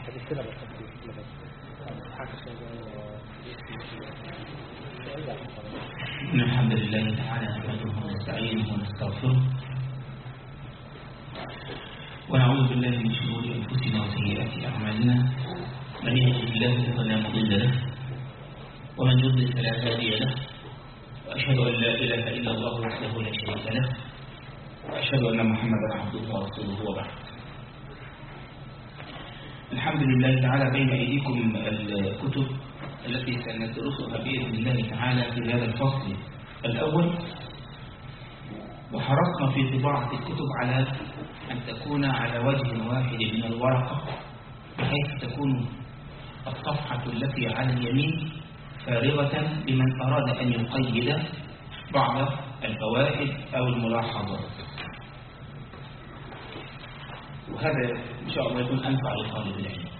إن الحمد لله تعالى نحمده ونستعينه ونستغفره ونعوذ بالله من شرور أنفسنا وسيئات أعمالنا. من يهده الله فلا مضل له ومن يضلل فلا هادي له، وأشهد أن لا إله إلا الله وحده لا شريك له، وأشهد أن محمدا عبده ورسوله وبعد. الحمد لله تعالى بين أيديكم الكتب التي سندرسها بإذن الله تعالى في هذا الفصل الأول، وحرصنا في طباعة الكتب على أن تكون على وجه واحد من الورقة، بحيث تكون الصفحة التي على اليمين فارغة لمن أراد أن يقيد بعض الفوائد أو الملاحظات، وهذا إن شاء الله يكون أنفع لطالب العلم.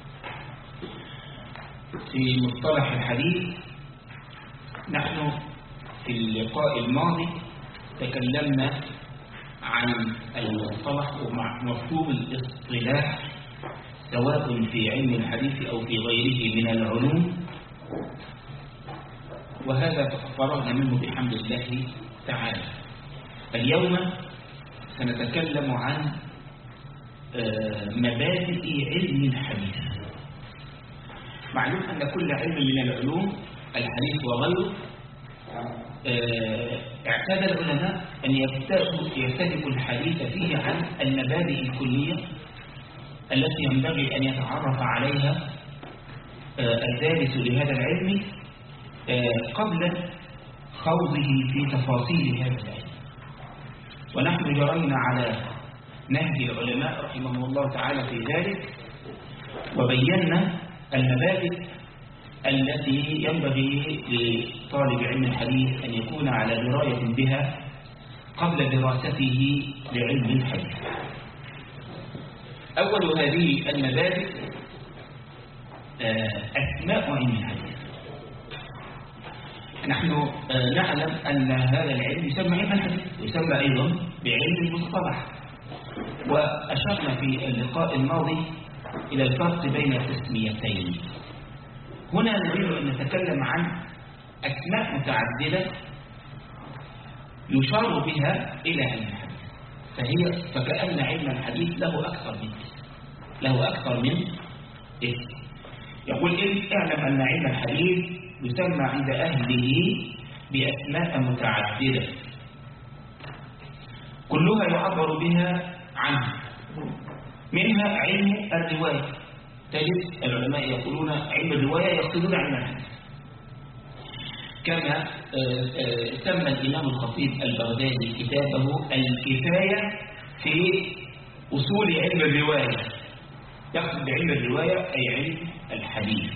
في مصطلح الحديث نحن في اللقاء الماضي تكلمنا عن المصطلح ومفهوم الاصطلاح سواء في علم الحديث أو في غيره من العلوم، وهذا فرغنا منه بحمد الله تعالى. اليوم سنتكلم عن مبادئ علم الحديث. معلوم أن كل علم من العلوم الحديث وغيره اعتاد العلماء أن يفتتحوا الحديث فيه عن المبادئ الكلية التي ينبغي أن يتعرف عليها الدارس لهذا العلم قبل خوضه في تفاصيل هذا العلم. ونحن جرينا على نهج العلماء رحمهم الله تعالى في ذلك، وبينا المبادئ التي ينبغي لطالب علم الحديث أن يكون على دراية بها قبل دراسته لعلم الحديث. أول هذه المبادئ أسماء علم الحديث. نحن نعلم أن هذا العلم يسمى علم الحديث، يسمى أيضا بعلم المصطلح، وأشرنا في اللقاء الماضي إلى الفرق بين التسميتين. هنا نريد أن نتكلم عن أسماء متعددة يشار بها إلى علم الحديث، فكأن علم الحديث له أكثر من اسم. يقول اعلم أن علم الحديث يسمى عند أهله بأسماء متعددة كلها يعبر بها عنه. منها علم الرواية، تجد العلماء يقولون علم الرواية يقصدون علم الحديث، كما سمى الإمام الخطيب البغدادي كتابه الكفاية في أصول علم الرواية، يقصد بعلم الرواية أي علم الحديث.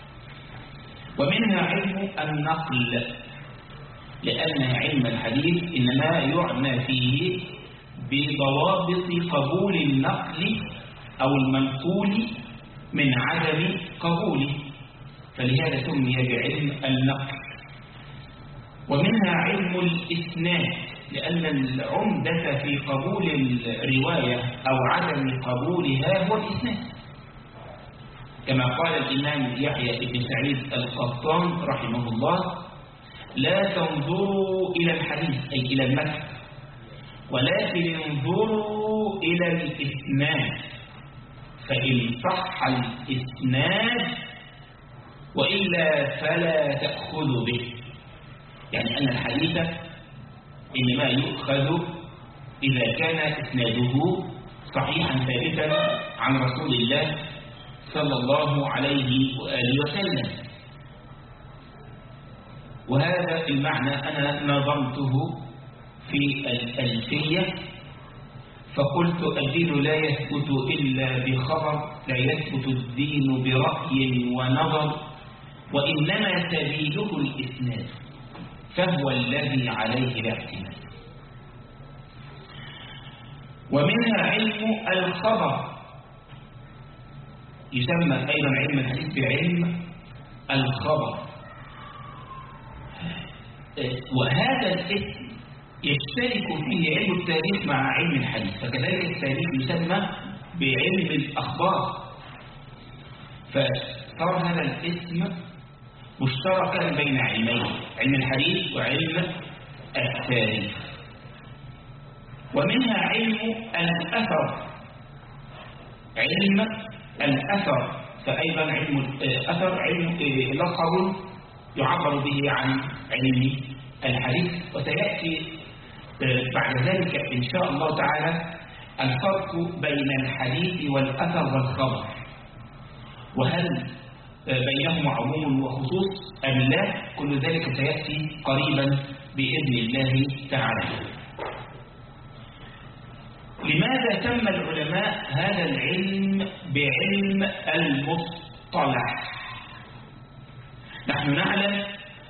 ومنها علم النقل، لأن علم الحديث إنما يعنى فيه بضوابط قبول النقل أو المنقول من عدم قبوله، فلهذا سمي بعلم النقل. ومنها علم الإسناد، لأن العمدة في قبول الرواية أو عدم قبولها هو الإسناد، كما قال الإمام يحيى بن سعيد القطان رحمه الله: لا تنظروا إلى الحديث أي إلى المتن، ولكن انظروا إلى الإسناد، فإن صح الإسناد وإلا فلا تأخذوا به. يعني أن الحديث إنما يؤخذ إذا كان إسناده صحيحا ثابتا عن رسول الله صلى الله عليه وآله وسلم. وهذا المعنى أنا نظمته في الألفية، فقلت: الدين لا يثبت إلا بخبر، لا يثبت الدين برأي ونظر، وإنما سبيله الإسناد، فهو الذي عليه الاعتماد. ومنها علم الخبر، يسمى أيضا علم الحديث بعلم الخبر، وهذا الاسم يشترك فيه علم التاريخ مع علم الحديث، فكذلك التاريخ يسمى بعلم الأخبار، فصار هذا الاسم مشتركا بين علمين، علم الحديث وعلم التاريخ. ومنها علم الأثر، علم الأثر، فأيضا علم الأثر علم لقب يعبر به عن علم الحديث. وسيأتي بعد ذلك إن شاء الله تعالى الفرق بين الحديث والأثر والخبر، وهل بينهما عموم وخصوص أم لا، كل ذلك سيأتي قريبا بإذن الله تعالى. لماذا سمى العلماء هذا العلم بعلم المصطلح؟ نحن نعلم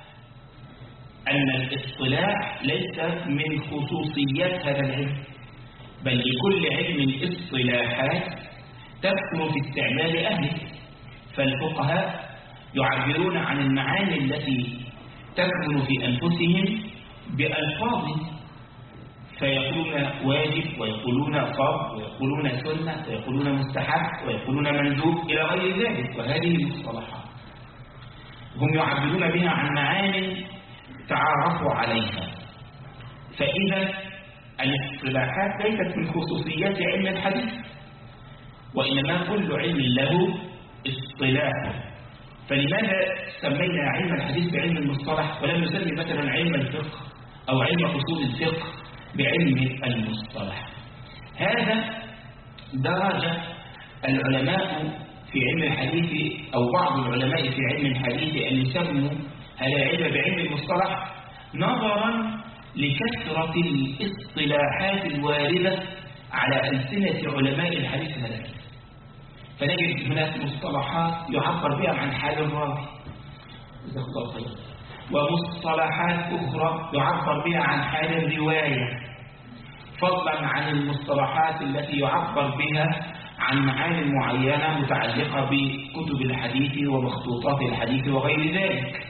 أن الاصطلاح ليس من خصوصيات هذا العلم، بل لكل علم اصطلاحات تكثر في استعمال أهله. فالفقهاء يعبرون عن المعاني التي تكمن في أنفسهم بألفاظ، فيقولون واجب ويقولون فرض ويقولون سنة ويقولون مستحب ويقولون مندوب إلى غير ذلك. وهذه المصطلحات هم يعبرون بها عن معاني تعارفوا عليها. فإذا الاصطلاحات ليست من خصوصيات علم الحديث، وإنما كل علم له اصطلاح. فلماذا سمينا علم الحديث بعلم المصطلح ولم نسمي مثلا علم الفقه أو علم أصول الفقه بعلم المصطلح؟ هذا درجة العلماء في علم الحديث أو بعض العلماء في علم الحديث أن يسموا هذا العلم بعلم المصطلح نظرا لكثرة الاصطلاحات الواردة على ألسنة علماء الحديث هذا العلم. فنجد هناك مصطلحات يعبر بها عن حال الراوي، ومصطلحات أخرى يعبر بها عن حال الرواية، فضلا عن المصطلحات التي يعبر بها عن معاني معينة متعلقة بكتب الحديث ومخطوطات الحديث وغير ذلك.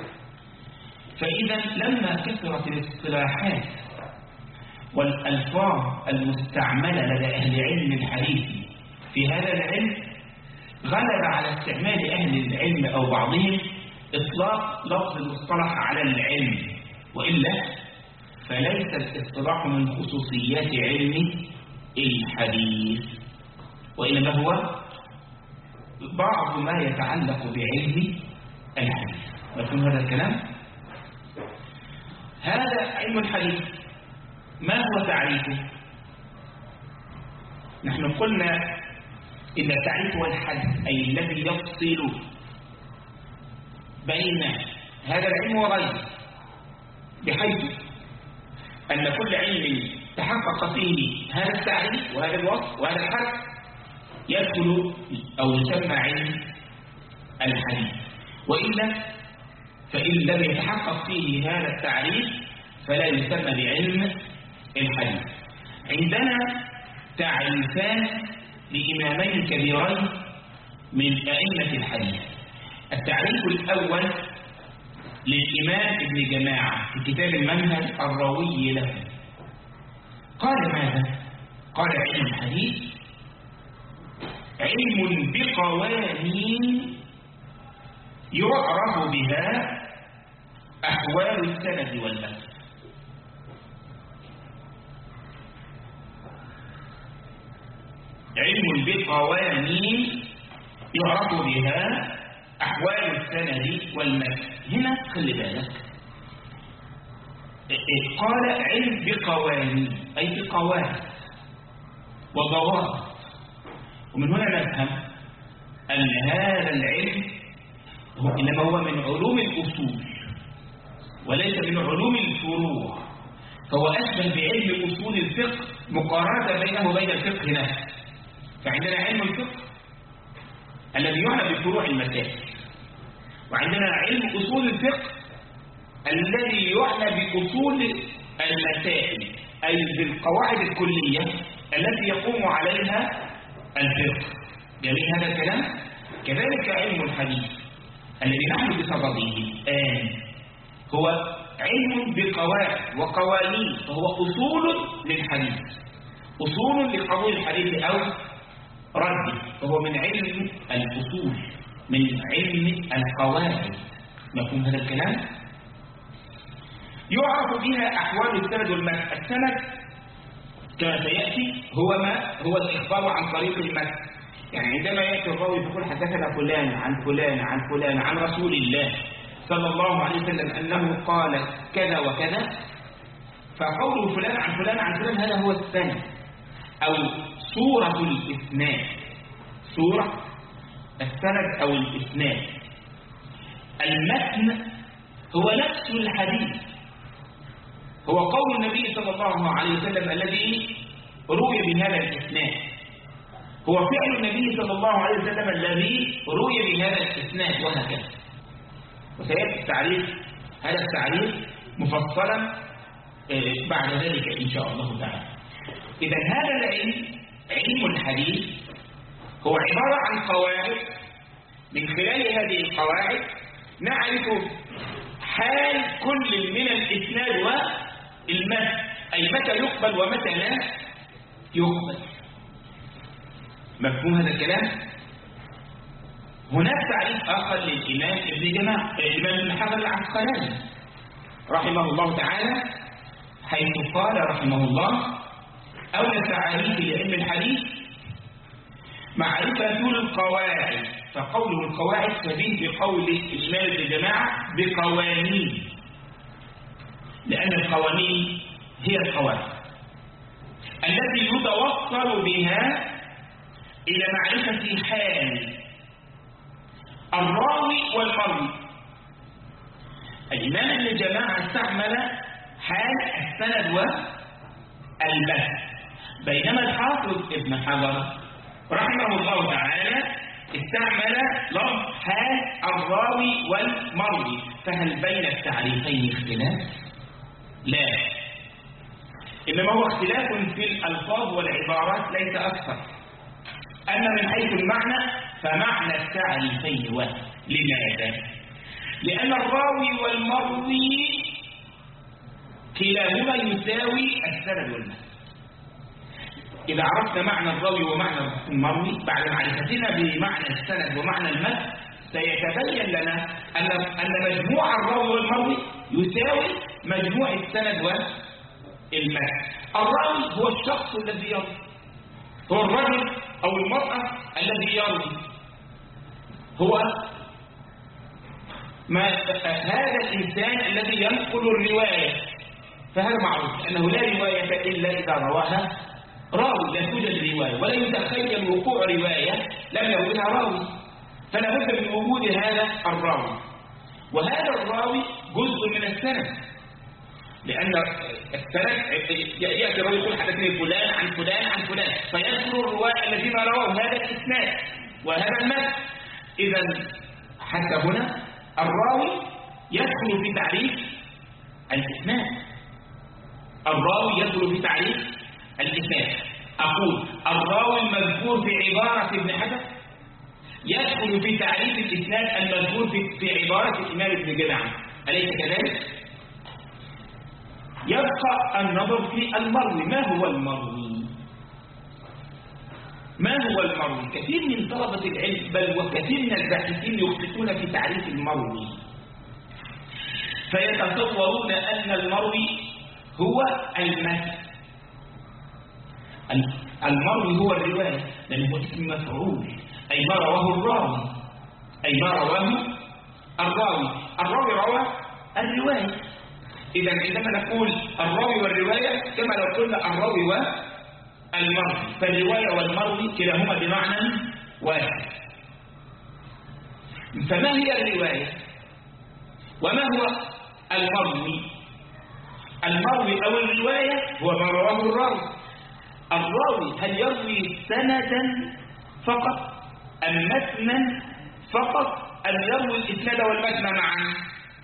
فإذا لما كثرت الاصطلاحات والألفاظ المستعملة لدى أهل علم الحديث في هذا العلم، غلب على استعمال أهل العلم أو بعضهم إطلاق لفظ المصطلح على العلم، وإلا فليس الاصطلاح من خصوصيات علم الحديث، وإنما هو بعض ما يتعلق بعلم الحديث. مفهوم هذا الكلام؟ هذا علم الحديث ما هو تعريفه؟ نحن قلنا إن التعريف هو الحد، أي الذي يفصل بين هذا العلم وغيره، بحيث أن كل علم تحقق فيه هذا التعريف وهذا الوصف وهذا الحد يدخل أو يسمى علم الحديث. وإلا فإن لم يتحقق فيه هذا التعريف فلا يسمى بعلم الحديث. عندنا تعريفان لإمامين كبيرين من أئمة الحديث. التعريف الأول للإمام ابن جماعة في كتاب المنهج الروي له، قال ماذا؟ قال علم الحديث علم بقوانين يعرف بها أحوال السند والمتن. علم بقوانين يعرف بها أحوال السند والمتن. هنا خلي بالك، قال علم بقوانين أي بقواعد وضوابط، ومن هنا نفهم أن هذا العلم إنما هو من علوم الأصول وليس من علوم الفروع، فهو أشبه بعلم أصول الفقه مقارنة بينه وبين الفقه نفسه. فعندنا علم الفقه الذي يعنى بفروع المسائل، وعندنا علم أصول الفقه الذي يعنى بأصول المسائل، أي بالقواعد الكلية التي يقوم عليها الفقه. جميل هذا الكلام؟ كذلك علم الحديث الذي نحن بصدده الآن هو علم بقواعد وقوانين، فهو أصول للحديث، أصول لقبول الحديث أو رده، فهو من علم الأصول من علم القواعد. مفهوم هذا الكلام؟ يعرف بها أحوال السند والمتن. السند كما سيأتي هو الإخبار عن طريق المتن. يعني عندما يأتي الراوي يقول حدثنا فلان عن فلان عن فلان عن رسول الله صلى الله عليه وسلم أنه قال كذا وكذا، فقوله فلان عن فلان عن فلان هذا هو السند أو صورة الإسناد، صورة السند أو الإسناد. المتن هو نفس الحديث، هو قول النبي صلى الله عليه وسلم الذي روي بهذا الإسناد، هو فعل النبي صلى الله عليه وسلم الذي روي بهذا الإسناد، وهكذا. وسيأتي التعريف، هذا التعريف مفصلا بعد ذلك إن شاء الله تعالى. إذا هذا العلم، علم الحديث، هو عبارة عن قواعد. من خلال هذه القواعد نعرف حال كل من الإسناد والمتن، أي متى يقبل ومتى لا يقبل. مفهوم هذا الكلام؟ هناك تعريف آخر للإمام ابن حجر العسقلاني رحمه الله تعالى، حيث قال رحمه الله: أولى تعريف لعلم الحديث معرفة القواعد. فقوله القواعد شبيه بقول الإمام ابن جماعة بقوانين، لأن القوانين هي القواعد التي يتوصل بها إلى معرفة حال الراوي والمروي. الإمام ابن جماعة استعمل حال السند والمتن، بينما الحافظ ابن حجر رحمه الله تعالى استعمل لفظ حال الراوي والمروي. فهل بين التعريفين اختلاف؟ لا، إنما هو اختلاف في الألفاظ والعبارات ليس أكثر. أما من حيث المعنى فمعنى التعريفين واحد. لماذا؟ لأن الراوي والمروي كلاهما يساوي السند والمتن. إذا عرفنا معنى الراوي ومعنى المروي بعد معرفتنا بمعنى السند ومعنى المتن، سيتبين لنا أن مجموع الراوي والمروي يساوي مجموع السند والمتن. الراوي هو الشخص الذي يروي، هو الرجل أو المرأة الذي يروي، هو هذا الإنسان الذي ينقل الرواية. فهذا معروف أنه لا رواية إلا إذا رواها راوي، لا توجد رواية ولا يتخيل وقوع رواية لم يرويها راوي، فلا بد من وجود هذا الراوي. وهذا الراوي جزء من السند، لأن السند يأتي الراوي يقول حدثني فلان عن فلان عن فلان، فيذكر الرواة الذين رووا هذا الإسناد وهذا المتن. إذا حتى هنا الراوي يدخل في تعريف الإسناد، الراوي يدخل في تعريف الإسناد. أقول الراوي المذكور في عبارة ابن حجر يدخل في تعريف الإسناد المذكور في عبارة الإمام ابن جماعة، أليس كذلك؟ يبقى النظر في المروي. ما هو المروي؟ ما هو المروي؟ كثير من طلبة العلم بل وكثير من الباحثين يخطئون في تعريف المروي، فيتصورون أن المروي هو المتن. المروي هو الرواية، لأنه اسم مفعول، أي ما رواه الراوي، أي ما رواه الراوي. الراوي روى الرواية. إذا عندما نقول الراوي والرواية كما لو قلنا الراوي والمروي، فالرواية والمروي كلاهما بمعنى واحد. فما هي الرواية وما هو المروي؟ المروي أو الرواية هو ما رواه الراوي. الراوي هل يروي سندا فقط أم متنا فقط أم يروي الإسناد والمتن معا؟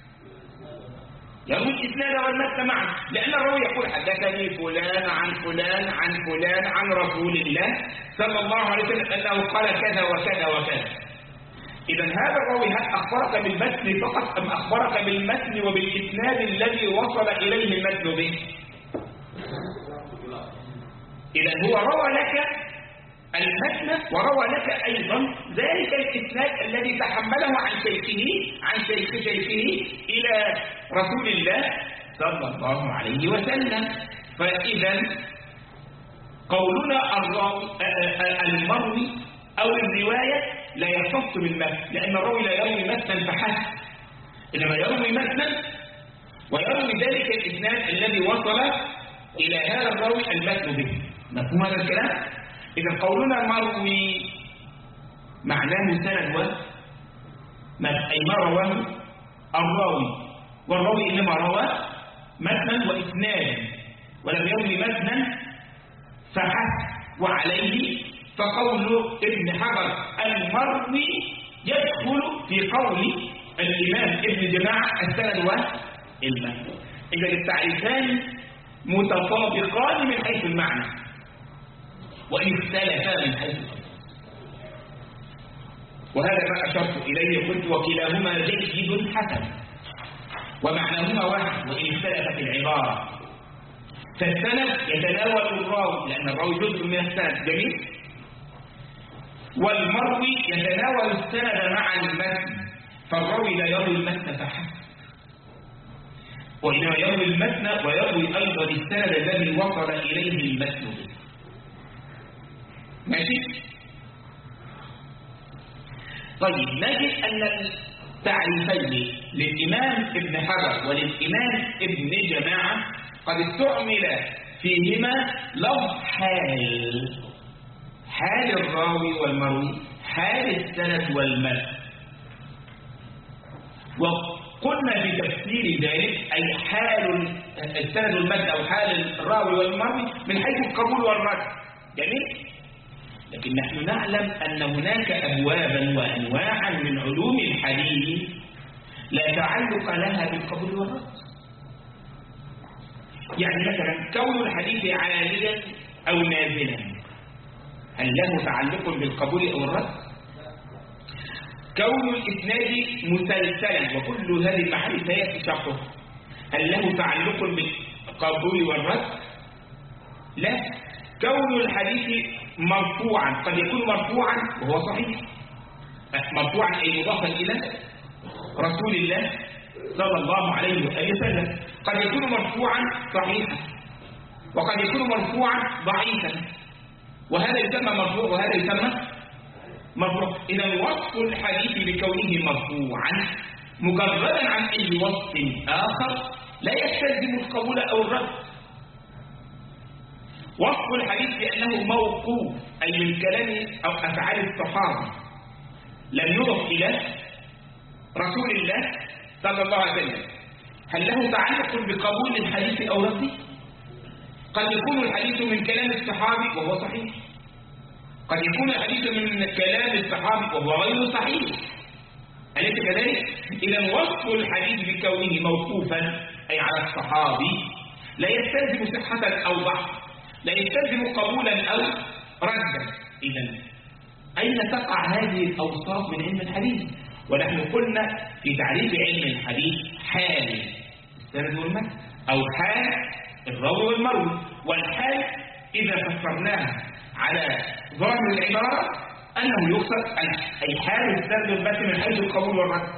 يروي الإسناد والمتن معا، لأن الراوي يقول حدثني فلان عن فلان عن فلان عن رسول الله صلى الله عليه وسلم أنه قال كذا وكذا وكذا. إذا هذا الراوي هل أخبرك بالمتن فقط أم أخبرك بالمتن وبالإسناد الذي وصل إليه المتن به؟ إذا هو روى لك المتن وروى لك أيضا ذلك الإسناد الذي تحمله عن شيخ شيخه إلى رسول الله صلى الله عليه وسلم. فإذا قولنا المروي أو الرواية لا يختص بالمتن، لأن الراوي لا يروي متنا فحسب، إنما يروي متنا ويروي ذلك الإسناد الذي وصل إلى هذا الراوي المتن به. مفهوم هذا الكلام؟ إذا قولنا مروي معناه سند أي ما رواه الراوي، والراوي إنما روى متنا وإسنادا ولم يروي متنا فحسب. وعليه فقول ابن حجر المروي يدخل في قول الإمام ابن جماعة السند والمتن. إذا التعريفان متطابقان من حيث المعنى وإن اختلفا من حيث الأصل، وهذا ما أشرت إليه. قلت وكلاهما جيد حسن ومعناهما واحد وإن اختلفت العبارة. فالسند يتناول الراوي لأن الراوي جزء من السند، جميل، والمروي يتناول السند مع المتن، فالراوي لا يروي المتن فحسب وإنما يروي المتن ويروي أيضا السند الذي وصل إليه المتن به. ماشي؟ طيب نجد أن التعريفين للإمام ابن حجر وللإمام ابن جماعة قد استعمل فيهما لفظ حال الراوي والمروي، حال السند والمتن. وقلنا في تفسير ذلك أي حال السند والمتن أو حال الراوي والمروي من حيث القبول والرد. جميل؟ لكن نحن نعلم أن هناك أبوابا وأنواعا من علوم الحديث لا تعلق لها بالقبول والرد. يعني مثلا كون الحديث عاليا أو نازلا هل له تعلق بالقبول أو الرد؟ كون الإسناد مسلسلا وكل هذه المعاني سيأتي شرحها هل له تعلق بالقبول والرد؟ لا. كون الحديث مرفوعا قد يكون مرفوعا وهو صحيح، مرفوعا أي مضافا إلى رسول الله صلى الله عليه وسلم، قد يكون مرفوعا صحيحا وقد يكون مرفوعا ضعيفا، وهذا يسمى مرفوع وهذا يسمى مرفوع. إذا وصف الحديث بكونه مرفوعا مجردا عن أي وصف آخر لا يستلزم القبول أو الرد. وصف الحديث بأنه موقوف أي من كلام أو أفعال الصحابة لم يضف إلى رسول الله صلى الله عليه وسلم، هل له تعلق بقبول الحديث أو رده؟ قد يكون الحديث من كلام الصحابي وهو صحيح، قد يكون الحديث من كلام الصحابي وهو غير صحيح، أليس كذلك؟ إذا وصف الحديث بكونه موقوفا أي على الصحابي لا يستلزم صحة أو ضعف، لا يستلزم قبولا أو ردا. إذا أين تقع هذه الأوصاف من علم الحديث؟ ونحن قلنا في تعريف علم الحديث حال السند والمتن أو حال الراوي والمروي. والحال إذا فسرناها على ظاهر العبارة أنه يقصد أي حال السند والمتن من حيث القبول والرد،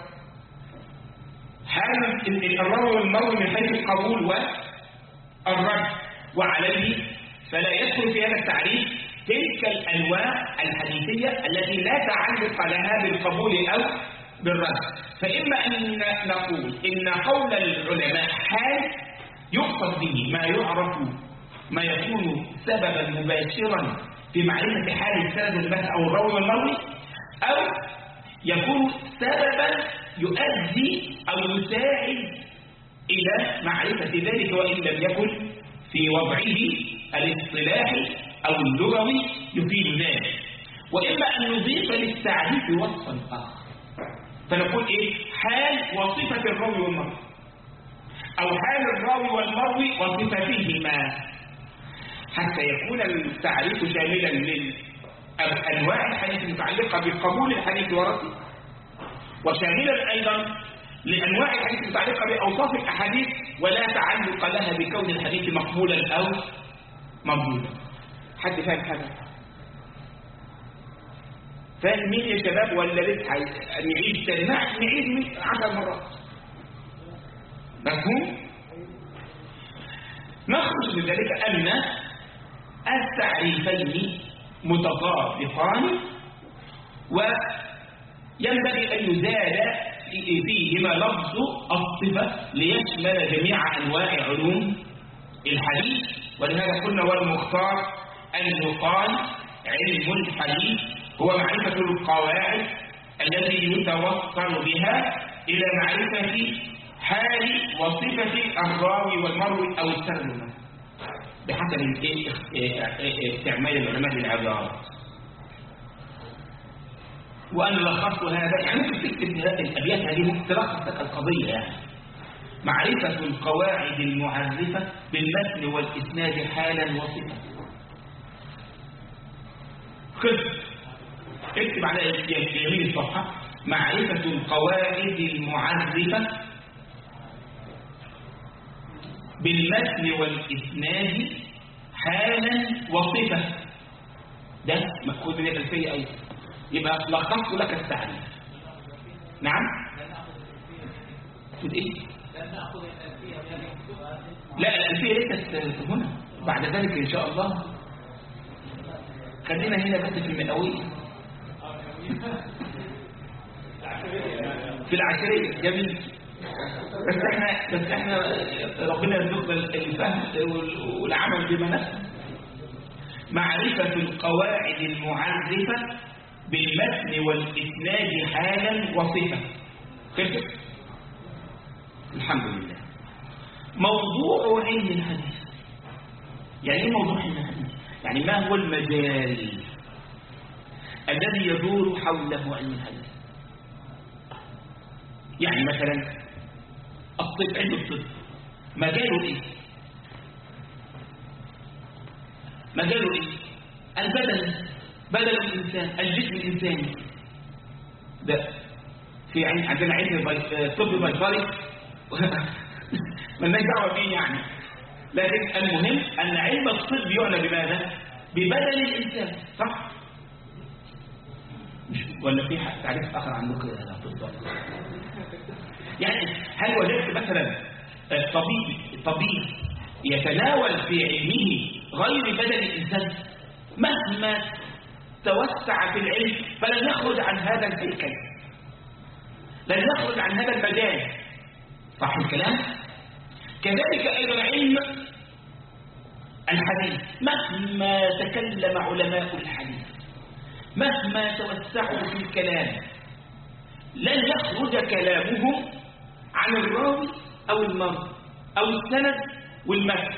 حال الراوي والمروي من حيث القبول والرد. وعليه فلا يدخل في هذا التعريف تلك الأنواع الحديثية التي لا تعلق لها بالقبول أو بالرد. فإما أن نقول إن قول العلماء حال يقصد به ما يكون سببا مباشرا في معرفة حال السند والمتن أو الراوي والمروي، أو يكون سببا يؤدي أو يساعد إلى معرفة ذلك وإن لم يكن في وضعه الاصطلاحي أو اللغوي يفيد ذلك. وإما أن نضيف للتعريف وصفا آخر فنقول إيه؟ حال وصفة الراوي والمروي أو حال الراوي والمروي وصفتهما، حتى يكون التعريف شاملا لأنواع الحديث المتعلقة بقبول الحديث ورده، وشاملا أيضا لأنواع الحديث المتعلقة بأوصاف الأحاديث ولا تعلق لها بكون الحديث مقبولا أو مردودا. حد فاهم هذا؟ فاهمين يا شباب ولا لسه نعيد تاني؟ نعيد 10 مرات. مفهوم؟ نخرج من ذلك أن التعريفين متطابقان، وينبغي أن يزال فيهما لفظ الصفة ليشمل جميع أنواع علوم الحديث. ولهذا قلنا والمختار أن يقال علم الحديث هو معرفة القواعد التي يتوصل بها إلى معرفة حال وصفة الراوي والمروي أو الترجمة بحسب استعمال العلماء للعبارات. وأنا لخصت هذا، يعني ممكن تكتب الأبيات هذه تلخص لك القضية، يعني معرفة القواعد المعرفة بالمتن والإسناد حالا وصفة. اكتب على يمين الصفحة معرفة القواعد المعرفة بالمتن والإسناد حالا وصفة. ده مأخوذ من الألفية أيضا، يبقى لخصت لك التعريف. نعم؟ تقول إيه؟ لا، الألفية ليست هنا، بعد ذلك إن شاء الله. خلينا هنا بس في المئوية، في العشرية. جميل. بس احنا ربنا يرزقنا الفهم والعمل بما نفهم. معرفة القواعد المعرفة بالمتن والإسناد حالا وصفة. كيف؟ الحمد لله. موضوع علم الحديث، يعني ايه موضوع علم الحديث؟ يعني ما هو المجال الذي يدور حوله علم الحديث؟ يعني مثلا الطب، علم الطب مجاله ايه؟ مجاله ايه؟ البدن، بدن الانسان، الجسم الانساني. ده في عندنا علم طب بيطري مالناش دعوه بيه يعني، لكن المهم ان علم الطب يعنى بماذا؟ ببدن الانسان، صح؟ ولا في تعريف اخر عندكم يا طب؟ يعني هل وجدت مثلا الطبيب يتناول في علمه غير بدن الانسان؟ مهما توسع في العلم فلن يخرج عن هذا الهيكل، لن يخرج عن هذا المجال، صح الكلام؟ كذلك ايضا علم الحديث، مهما تكلم علماء الحديث، مهما توسعوا في الكلام، لن يخرج كلامهم عن الراوي او المرء او السند والمتن.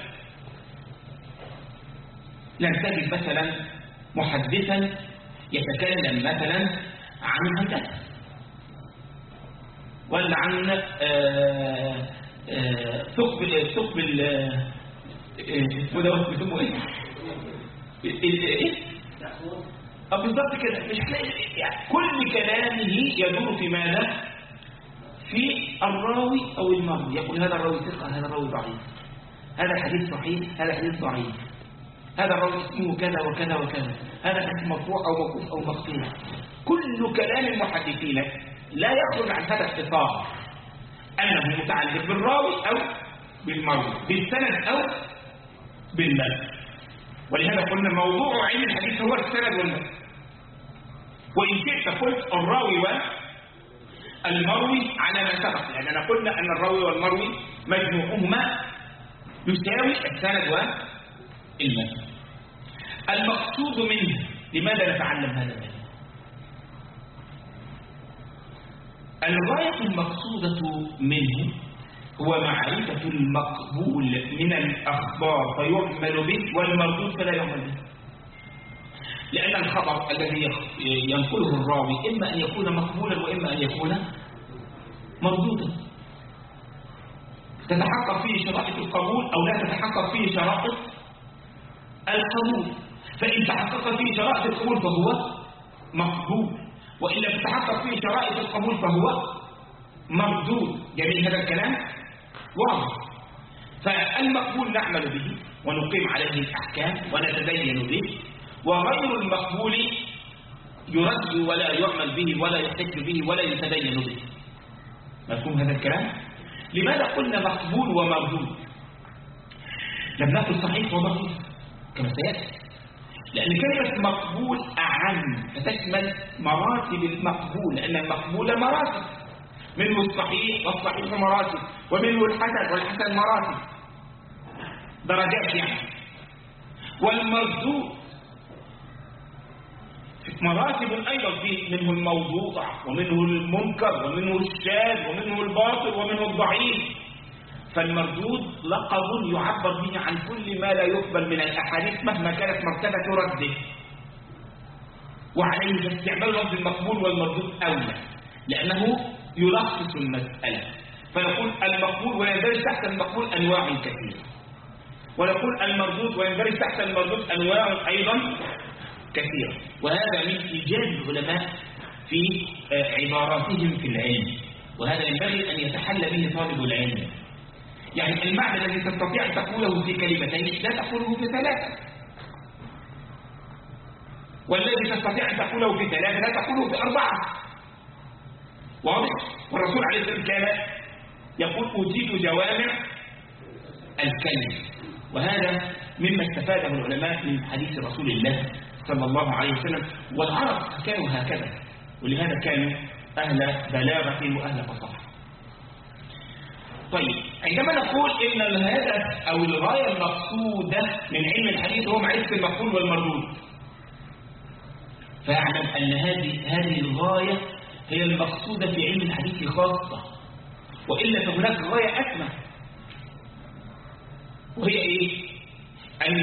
لن تجد مثلا محدثا يتكلم مثلا عن هندسه ولا عن ثقب اسمه ايه؟ بالضبط كده. مش يعني كل كلامه يدور في ماذا؟ في الراوي او المروي. يقول هذا الراوي ثقه، هذا الراوي ضعيف، هذا الحديث صحيح، هذا الحديث ضعيف، هذا الراوي اسمه كذا وكذا وكذا، هذا الحديث مرفوع او موقوف او مقطوع. كل كلام المحدثين لا يخرج عن هذا الاطار، انه متعلق بالراوي او بالمروي، بالسند او بالمتن. ولهذا قلنا موضوع علم الحديث هو السند والمتن. وان شئت قلت الراوي والمروي على ما سبق، لاننا قلنا ان الراوي والمروي مجموعهما يساوي السند والمتن. المقصود منه، لماذا نتعلم هذا العلم؟ الغاية المقصودة منه هو معرفة المقبول من الأخبار فيعمل به، والمردود فلا يعمل به. لأن الخبر الذي ينقله الراوي إما أن يكون مقبولا وإما أن يكون مردودا، تتحقق فيه شرائط القبول أو لا تتحقق فيه شرائط القبول. فإن تحقق فيه شرائط القبول فهو مقبول، وإن لم تتحقق فيه شرائط القبول فهو مردود. جميل هذا الكلام؟ واضح. فالمقبول نعمل به ونقيم عليه الأحكام ونتدين به، وغير المقبول يرد ولا يعمل به ولا يحتج به ولا يتدين به. مفهوم هذا الكلام؟ لماذا قلنا مقبول ومردود؟ لم نقل صحيح ومردود كما سيأتي، لأن كلمة مقبول أعم فتشمل مراتب المقبول، لأن المقبول مراتب، منه الصحيح والصحيح مراتب، ومنه الحسن والحسن مراتب، درجات يعني. والمردود مراتب أيضا، فيه منه الموضوع ومنه المنكر ومنه الشاذ ومنه الباطل ومنه الضعيف. فالمردود لقب يعبر به عن كل ما لا يقبل من الأحاديث مهما كانت مرتبة رده، وعليه استعمال لفظ المقبول والمردود أولى، لأنه يلخص المسألة. فنقول المقبول ويندرج تحت المقبول أنواع كثيرة، ونقول المردود ويندرج تحت المردود أنواع أيضا كثيرة. وهذا من إيجاز العلماء في عباراتهم في العلم، وهذا ينبغي أن يتحلى به طالب العلم. يعني المعنى الذي تستطيع أن تقوله في كلمتين لا تقوله في ثلاثة، والذي تستطيع أن تقوله في ثلاثة لا تقوله في أربعة. واضح؟ والرسول عليه الصلاة والسلام كان يقول أوتيت جوامع الكلم، وهذا مما استفاده العلماء من حديث رسول الله صلى الله عليه وسلم. والعرب كانوا هكذا، ولهذا كانوا أهل بلاغة وأهل فصاحة. طيب، عندما نقول إن الهدف أو الغاية المقصودة من علم الحديث هو معرفة المقبول والمردود، فاعلم أن هذه الغاية هي المقصودة في علم الحديث خاصة، وإلا فهناك غاية أسمى، وهي إيه؟ أن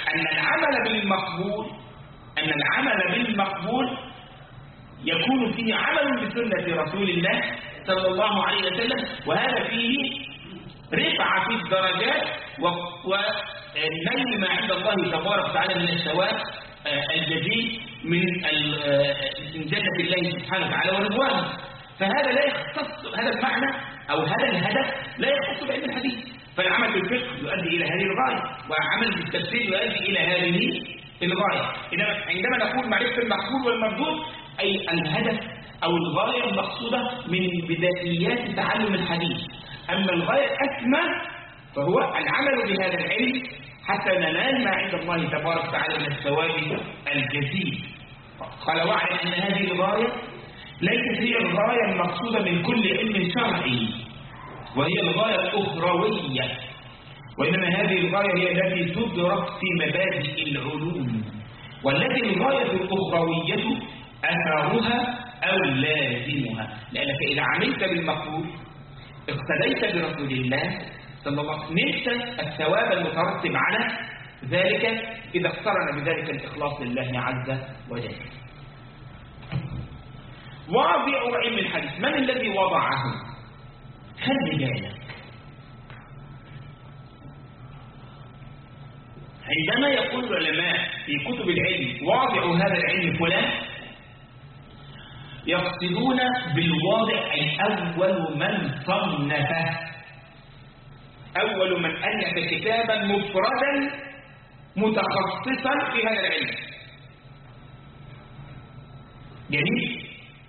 العمل بالمقبول يكون فيه عمل بسنة رسول الله صلى الله عليه وسلم، وهذا فيه رفعة في الدرجات ونيل ما عند الله تبارك وتعالى من الثواب الجزيل من جنة الله سبحانه وتعالى ورضوانه. فهذا لا يختص، هذا المعنى أو هذا الهدف لا يختص بعلم الحديث. فالعمل بالفقه يؤدي إلى هذه الغاية، وعمل بالتفسير يؤدي إلى هذه الغاية. إذا عندما نقول معرفة المقبول والمردود أي الهدف أو الغاية المقصودة من بدائيات تعلم الحديث. أما الغاية الأسمى فهو العمل بهذا العلم حتى ننال ما عند الله تبارك وتعالى من الثواب الجزيل. قال واعلم أن هذه الغاية ليست هي الغاية المقصودة من كل علم شرعي، وهي الغاية الأخروية، وإنما هذه الغاية هي التي تدرك في مبادئ العلوم، والتي الغاية الأخروية أثرها أو لازمها. لأنك إذا عملت بالمقبول اقتديت برسول الله صلى الله عليه وسلم، نلت الثواب المترتب على ذلك إذا اقترن بذلك الإخلاص لله عز وجل. واضع علم الحديث، من الذي وضعه؟ خلي بالك، عندما يقول العلماء في كتب العلم واضع هذا العلم فلان، يقصدون بالواضع أي أول من صنفه، أول من ألف كتابا مفردا متخصصا في هذا العلم. جميل.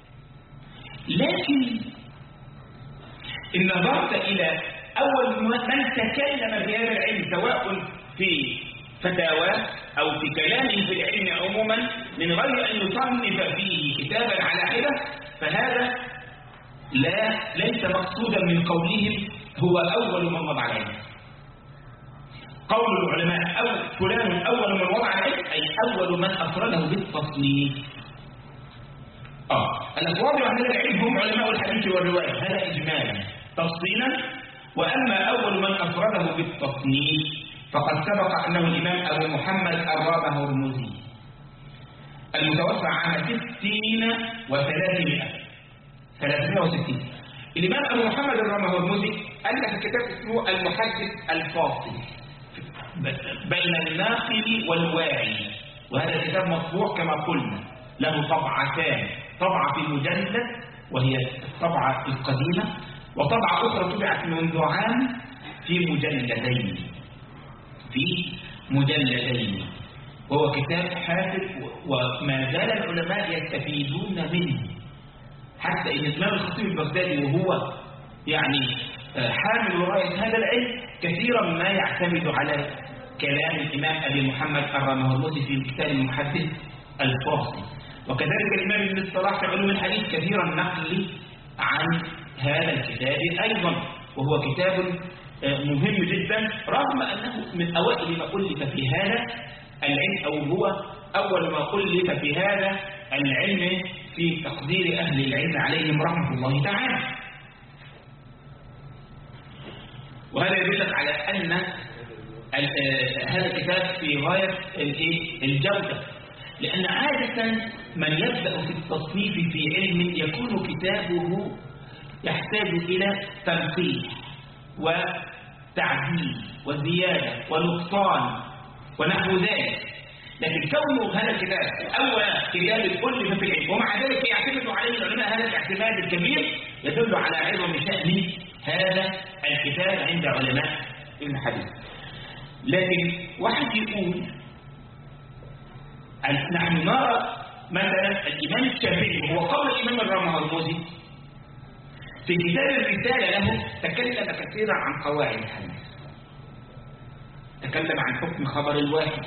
لكن إن نظرت إلى أول من تكلم في هذا العلم سواء في فتاوى أو في كلامه في العلم عموما من غير أن يصنف فيه كتابا على حدة، فهذا ليس مقصودا من قولهم هو أول من وضع العلم. قول العلماء أو فلان أول من وضع العلم أي أول من أفرده بالتصنيف. الأفراد عن هذا العلم هم علماء الحديث والرواية، هذا إجمالا. تفصيلا، وأما أول من أفرده بالتصنيف فقد سبق أنه الإمام أبو محمد الرامهرمزي المتوفى عام 360. الإمام أبو محمد الرامهرمزي ألف كتاب اسمه المحدث الفاصل بين الناقل والواعي، وهذا الكتاب مطبوع كما قلنا، له طبعتان، طبعة في مجلد وهي الطبعة القديمة، وطبعة أخرى طبعت منذ عام في مجلدين. وهو كتاب حافظ وما زال العلماء يستفيدون منه، حتى إن الإمام الخطيب البغدادي وهو يعني حامل راية هذا العلم كثيرا ما يعتمد على كلام الإمام أبي محمد الرمهرموزي في كتاب المحدث الفاصل، وكذلك الإمام ابن الصلاح في علوم الحديث كثيرا نقل عن هذا الكتاب أيضا، وهو كتاب مهم جدا رغم أنه من أوائل ما ألف في هذا العلم، أو هو أول ما ألف في هذا العلم في تقدير أهل العلم عليهم رحمة الله تعالى. وهذا يدلك على أن هذا الكتاب في غاية الجودة، لأن عادة من يبدأ في التصنيف في علم يكون كتابه يحتاج إلى تنقيح وتعديل وزيادة ونقصان ونحو ذلك، لكن كونه هذا الكتاب أول كتاب ألف في العلم ومع ذلك يعتمد عليه العلماء هذا الاعتماد الكبير يدل على عظم شأن هذا الكتاب عند علماء الحديث. لكن واحد يقول نحن نرى مثلا الإمام الشافعي وهو قول الإمام الرمهرموزي في كتاب الرسالة له تكلم كثيرا عن قواعد الحديث، تكلم عن حكم خبر الواحد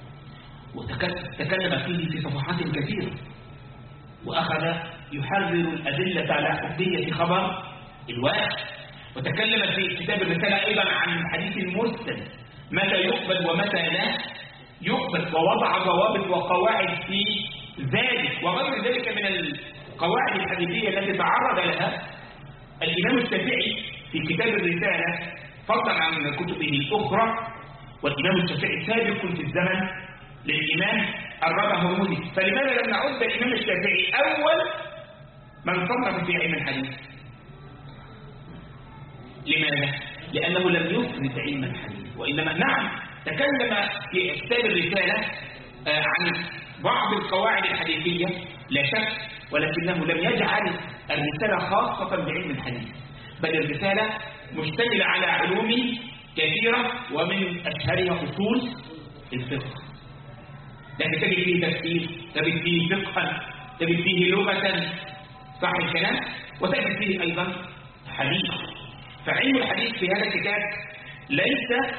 وتكلم فيه في صفحات كثيرة، وأخذ يحرر الأدلة على حجية خبر الواحد، وتكلم في كتاب الرسالة أيضا عن الحديث المرسل متى يقبل ومتى لا يقبل، ووضع ضوابط وقواعد في ذلك وغير ذلك من القواعد الحديثية التي تعرض لها الإمام الشافعي في كتاب الرسالة فضلا عن كتبه الأخرى. والإمام الشافعي سابق في الزمن للإمام الرمهرموزي، فلماذا لم نعد الإمام الشافعي أول من صنف في علم الحديث؟ لماذا؟ لأنه لم يفرد علم الحديث، وإنما نعم تكلم في كتاب الرسالة عن بعض القواعد الحديثية لا شك، ولكنه لم يجعل الرسالة خاصة بعلم الحديث، بل الرسالة مشتملة على علوم كثيرة ومن أشهرها أصول الفقه، لكن تجد فيه تفسير، تجد فيه فقها، تجد فيه لغة، صح الكلام، وتجد فيه أيضا حديث. فعلم الحديث في هذا الكتاب ليس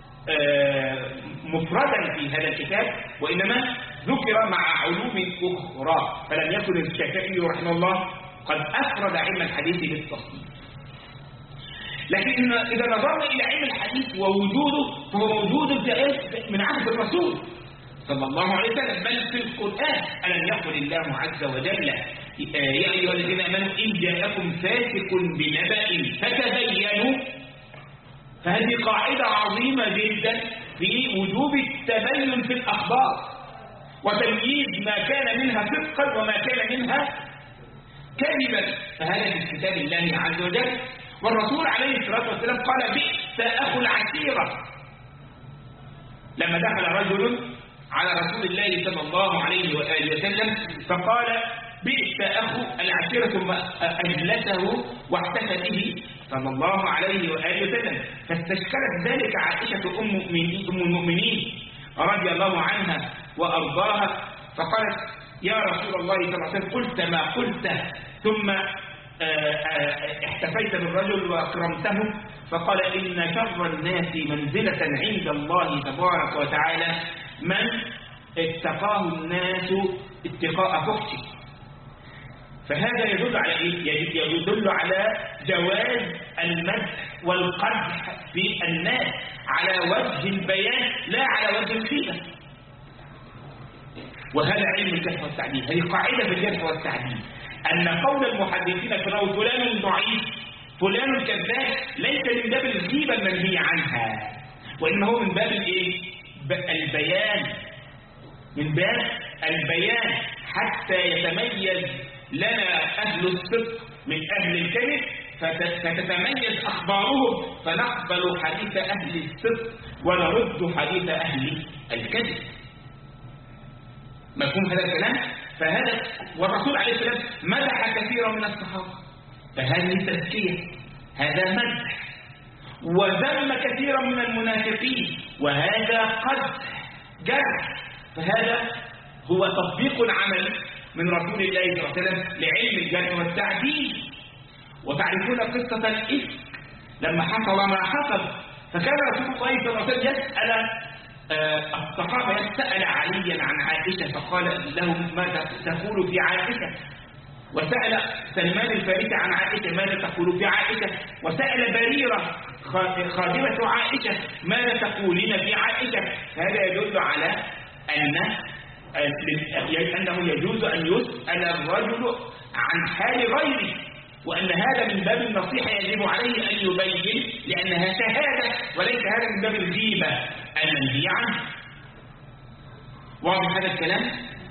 مفردا في هذا الكتاب، وإنما ذكر مع علوم أخرى، فلم يكن الشافعي رحمه الله قد أفرد علم الحديث بالتصنيف. لكن إذا نظرنا إلى علم الحديث ووجوده فهو موجود من عهد الرسول صلى الله عليه وسلم، بل في القرآن ألم يقل الله عز وجل يا أيها الذين آمنوا إن جاءكم فاسق بنبأ فتبينوا، فهذه قاعدة عظيمة جدا في وجوب التبين في الأخبار وتمييز ما كان منها صدقا وما كان منها كذبا، فهذا في كتاب الله عز وجل. والرسول عليه الصلاة والسلام قال بئس أخو العشيرة لما دخل رجل على رسول الله صلى الله عليه وآله وسلم فقال بئس أخو العشيرة، ثم أجلسه واحتفى به صلى الله عليه وآله وسلم، فاستشكلت ذلك عائشة أم المؤمنين رضي الله عنها وأرضاها، فقالت يا رسول الله صلى الله عليه وسلم قلت ما قلت ثم احتفيت بالرجل وأكرمته، فقال إن شر الناس منزلة عند الله تبارك وتعالى من اتقاه الناس اتقاء فحشه. فهذا يدل على إيه؟ يدل على جواز المدح والقدح في الناس على وجه البيان لا على وجه الخيبة، وهذا علم الجرح والتعديل. هذه قاعدة في الجرح والتعديل أن قول المحدثين فلو فلان ضعيف فلان كذاب ليس من باب الغيبة المنهي عنها، وإنما هو من باب الإيه؟ البيان، من باب البيان حتى يتميز لنا أهل الصدق من أهل الكذب، فتتميز أخبارهم فنقبل حديث أهل الصدق ونرد حديث أهل الكذب. مفهوم هذا الكلام؟ فهذا والرسول عليه السلام مدح كثيرا من الصحابة، فهذه تزكية، هذا مدح، وذم كثيرا من المنافقين، وهذا قدح جرح، فهذا هو تطبيق عملي من رسول الله صلى الله عليه وسلم لعلم الجرح والتعديل. وتعرفون قصة الإفك لما حصل ما حصل، فكان رسول الله صلى الله عليه وسلم يسأل الصحابة، يسأل عليا عن عائشة فقال لهم ماذا تقول في عائشة، وسأل سلمان الفارسي عن عائشة ماذا تقول في عائشة، وسأل بريرة خادمة عائشة ماذا تقولين في عائشة. هذا يدل على أنه يجوز أن يسأل الرجل عن حال غيره، وأن هذا من باب النصيحة يجب عليه أن يبين لأنها شهادة وليس هذا من باب الغيبة المنهي عنه. واضح هذا الكلام؟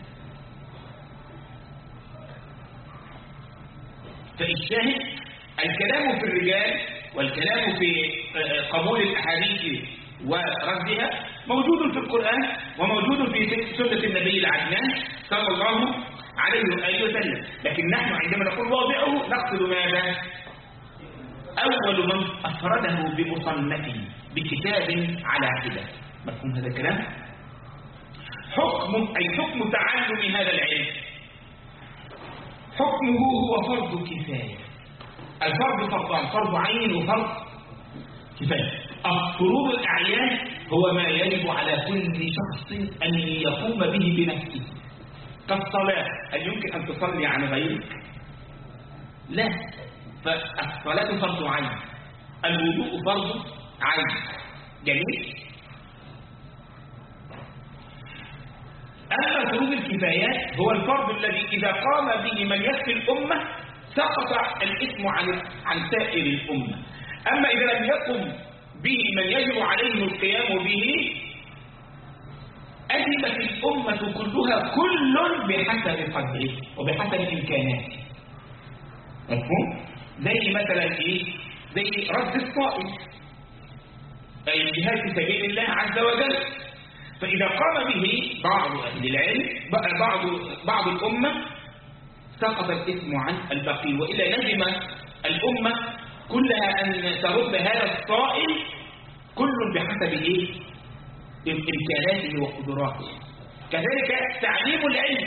فالشاهد الكلام في الرجال والكلام في قبول الأحاديث وردها موجود في القرآن وموجود في سنة النبي العدنان صلى الله عليه وآله وسلم، لكن نحن عندما نقول واضعه نقصد ماذا؟ أول من أفرده بمصنف بكتاب على حدة. مفهوم هذا الكلام؟ حكم تعلم هذا العلم حكمه هو فرض كفاية. الفرض فرضان، فرض عين وفرض كفاية. الفروض الأعيان هو ما يجب على كل شخص أن يقوم به بنفسه، كالصلاة. هل يمكن أن تصلي عن غيرك؟ لا، فالصلاة فرض عين، الوضوء فرض عين. جميل. أما فروض الكفايات هو الفرض الذي إذا قام به من يكفي الأمة سقط الإثم عن سائر الأمة. أما إذا لم يقم به من يجب عليه القيام به أثمت الأمة كلها، كل بحسب قدره وبحسب إمكاناته. مفهوم؟ زي مثلا إيه؟ زي رد الصائم، أي الجهاد في سبيل الله عز وجل. فإذا قام به بعض أهل العلم بعض الأمة سقط الإثم عن البقي، وإلا لزم الأمة كلها أن ترد هذا الصائم كل بحسب إيه؟ إمكاناته وقدراته. كذلك تعليم العلم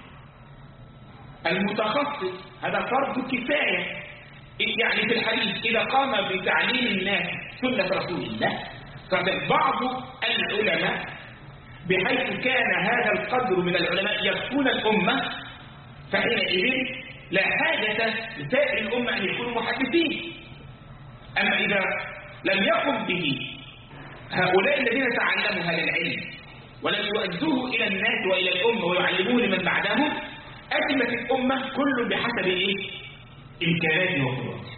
المتخصص هذا فرض كفاية. يعني في الحديث إذا قام بتعليم الناس سنة رسول الله فبعض العلماء بحيث كان هذا القدر من العلماء يكفون الأمة، فحينئذ لا حاجة لسائر الأمة أن يكونوا محدثين. أما إذا لم يقم به هؤلاء الذين تعلموا هذا العلم ولم يؤدوه إلى الناس وإلى الأمة ويعلموه لمن بعدهم أثمت الأمة كل بحسب إيه؟ إمكاناته وقدراته.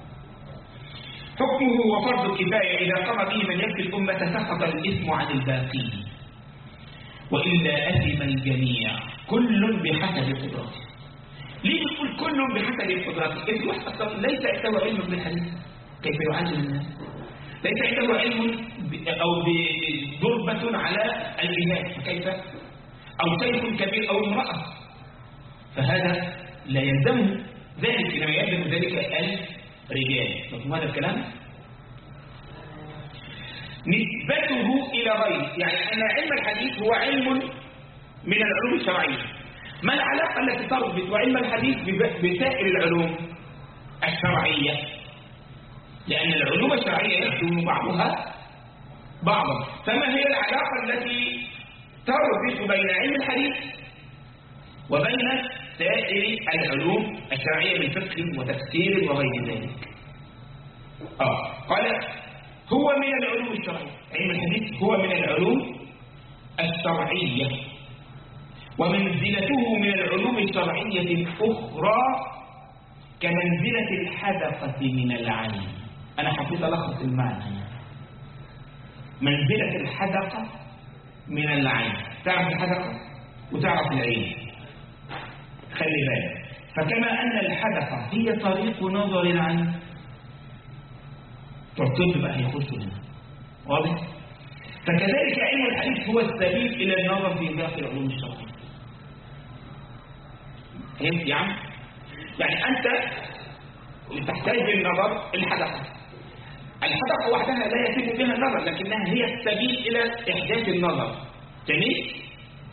حكمه هو فرض الكفاية، إذا قام به من يكفي الأمة سقط الإثم عن الباقين، وإلا أثم الجميع كل بحسب قدراته. ليه نقول كل بحسب قدراته؟ إذ واحد ليس عنده علم بالحديث كيف يعلم الناس، ليس عنده علم أو ضربة على الجهاد كيف، أو سيف كبير أو امرأة، فهذا لا يلزمه ذلك، إنما يلزم ذلك الرجال. مفهوم هذا الكلام؟ نسبته إلى غيره، يعني أن علم الحديث هو علم من العلوم الشرعية. ما العلاقة التي تربط علم الحديث بسائر العلوم الشرعية؟ لأن العلوم الشرعية يخدم بعضها بعضا، فما هي العلاقة التي تربط بين علم الحديث وبين سائر العلوم الشرعية من فقه وتفسير وغير ذلك؟ قال هو من العلوم الشرعية، علم الحديث هو من العلوم الشرعية، ومنزلته من العلوم الشرعية الأخرى كمنزلة الحدقة من العين. أنا حبيت ألخص المعنى. منزلة الحدقة من العين، تعرف الحدقة وتعرف العين، خلي بالك. فكما أن الحدقة هي طريق نظر العين، الطب بقى يخش هنا، واضح؟ فكذلك علم الحديث هو السبيل إلى النظر في باقي العلوم الشرعية. فهمت يا عم؟ يعني أنت تحتاج للنظر الحدقة. الحدقة وحدها لا يتم بها النظر، لكنها هي السبيل إلى إحداث النظر. جميل؟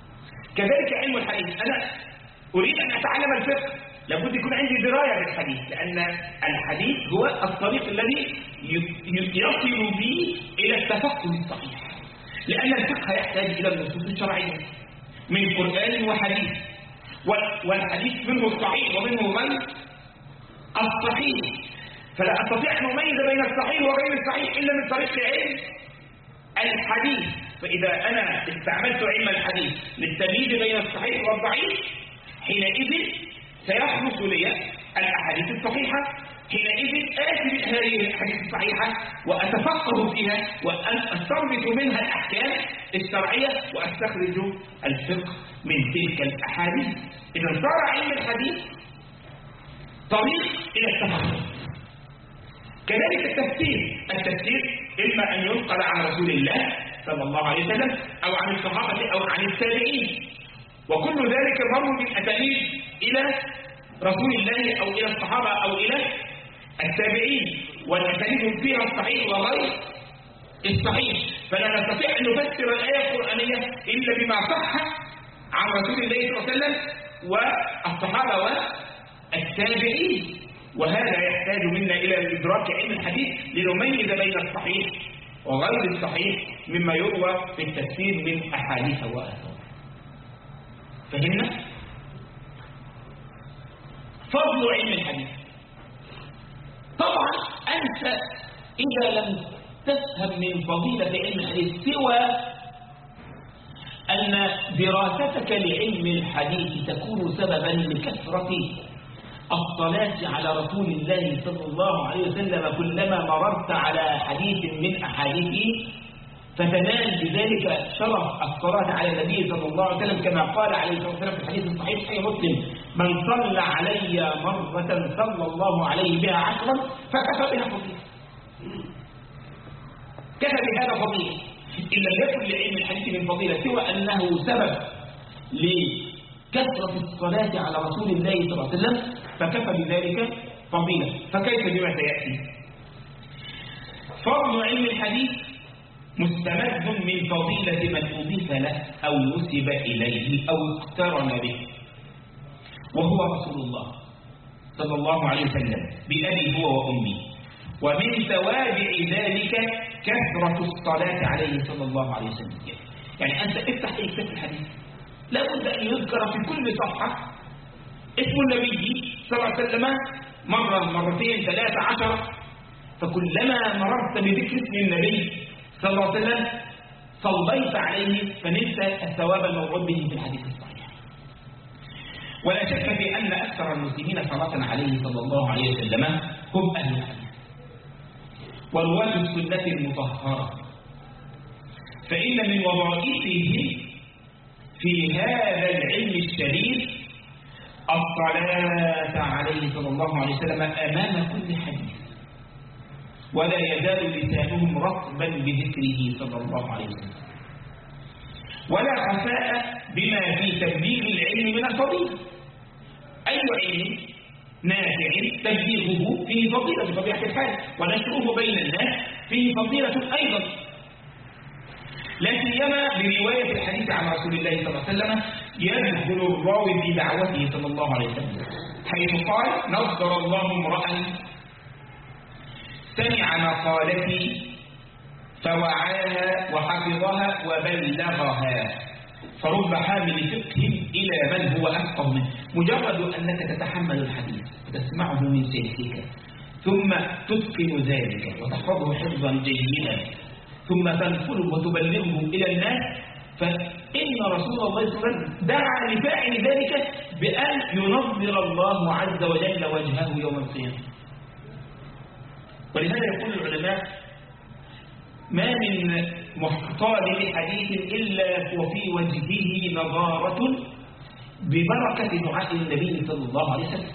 كذلك علم الحديث، أنا أريد أن أتعلم الفقه لابد يكون عندي دراية بالحديث، لأن الحديث هو الطريق الذي يصل بي إلى التفقه الصحيح، لأن الفقه يحتاج إلى النصوص الشرعية من قرآن وحديث، والحديث منه الصحيح ومنه غير الصحيح، فلا أستطيع أن أميز بين الصحيح وغير الصحيح إلا من طريق علم الحديث. فإذا أنا استعملت علم الحديث للتمييز بين الصحيح والضعيف، حينئذ سيخلص لي الأحاديث الصحيحة، حينئذ آتي بهذه الأحاديث الصحيحة وأتفقه فيها وأن أستنبط منها الأحكام الشرعية وأستخرج الفقه من تلك الأحاديث. إذا صار علم الحديث طريق إلى التفقه. كذلك التفسير إما أن ينقل عن رسول الله صلى الله عليه وسلم أو عن الصحابة أو عن التابعين، وكل ذلك ضم بالأسانيد إلى رسول الله أو إلى الصحابة أو إلى التابعين، والأسانيد فيها الصحيح وغير الصحيح، فلا نستطيع أن نفسر الآية القرآنية إلا بما صح عن رسول الله صلى الله عليه وسلم والصحابة والتابعين، وهذا يحتاج منا إلى إدراك علم الحديث لنميز بين الصحيح وغير الصحيح مما يروى في التفسير من أحاديث وآثار. فهمنا؟ فضل علم الحديث. طبعا أنت إذا لم تفهم من فضيلة علم الحديث سوى أن دراستك لعلم الحديث تكون سببا لكثرة الصلاة على رسول الله صلى الله عليه وسلم كلما مررت على حديث من أحاديثه، فتنال بذلك شرف الصلاة على النبي صلى الله عليه وسلم كما قال عليه الصلاة والسلام في الحديث الصحيح في مسلم: من صلى علي مرة صلى الله عليه بها 10 فكفى بها فضيلة. كفى بهذا فضيلة. إن لم يكن لعلم الحديث من فضيلة سوى أنه سبب لكثرة الصلاة على رسول الله صلى الله عليه وسلم فكفى بذلك فضيلة. فكيف بما سيأتي؟ فضل علم الحديث مستمد من فضيلة من أضيف له أو نسب إليه أو اقترن به، وهو رسول الله صلى الله عليه وسلم بأبي هو وأمي. ومن توابع ذلك كثرة الصلاة عليه صلى الله عليه وسلم. يعني أنت افتح أي كتاب الحديث لابد أن يذكر في كل صفحة اسم النبي صلى الله عليه وسلم مرة مرتين 13، فكلما مررت بذكر اسم النبي صلى الله عليه وسلم صليت عليه فنلت الثواب الموعود به في الحديث الصحيح. ولا شك في أن أكثر المسلمين صلاة عليه صلى الله عليه وسلم هم أهل الحديث ورواة السنة المطهرة، فإن من وظائفهم في هذا العلم الشريف الصلاة عليه صلى الله عليه وسلم أمام كل حديث، ولا يزال لسانهم رطبا بذكره صلى الله عليه وسلم، ولا خفاء بما في تبليغ العلم من الفضيلة. أي علم نافع تبليغه فيه فضيلة بطبيعة الحال، ونشره بين الناس فيه فضيلة أيضا، لا سيما برواية الحديث عن رسول الله صلى الله عليه وسلم يدخل الراوي في دعوته صلى الله عليه وسلم، حيث قال: نصر الله امرأ سمع مقالتي فوعاها وحفظها وبلغها، فرب حامل فقه إلى من هو أفقه منه. مجرد أنك تتحمل الحديث وتسمعه من شيخك ثم تتقن ذلك وتحفظه حفظا جيدا ثم تنقله وتبلغه إلى الناس، فإن رسول الله صلى الله عليه وسلم دعا لفاعل ذلك بأن ينظر الله عز وجل وجهه يوم القيامة. ولهذا يقول العلماء: ما من طالب حديث إلا وفي وجهه نظارة ببركة دعاء النبي صلى الله عليه وسلم.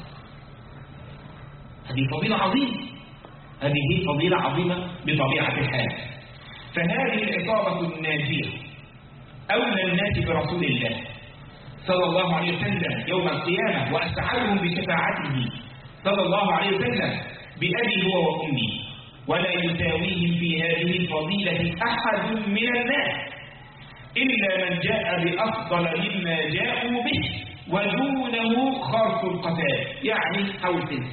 هذه فضيلة عظيمة، هذه فضيلة عظيمة بطبيعة الحال. فهذه العصابة الناجية أولى الناس برسول الله صلى الله عليه وسلم يوم القيامة، وأسعدهم بشفاعته صلى الله عليه وسلم بأبي هو وأمي، ولا يساويهم في هذه الفضيلة أحد من الناس، إلا من جاء بأفضل مما جاءوا به ودونه خرق القتال. يعني حاول تنسى،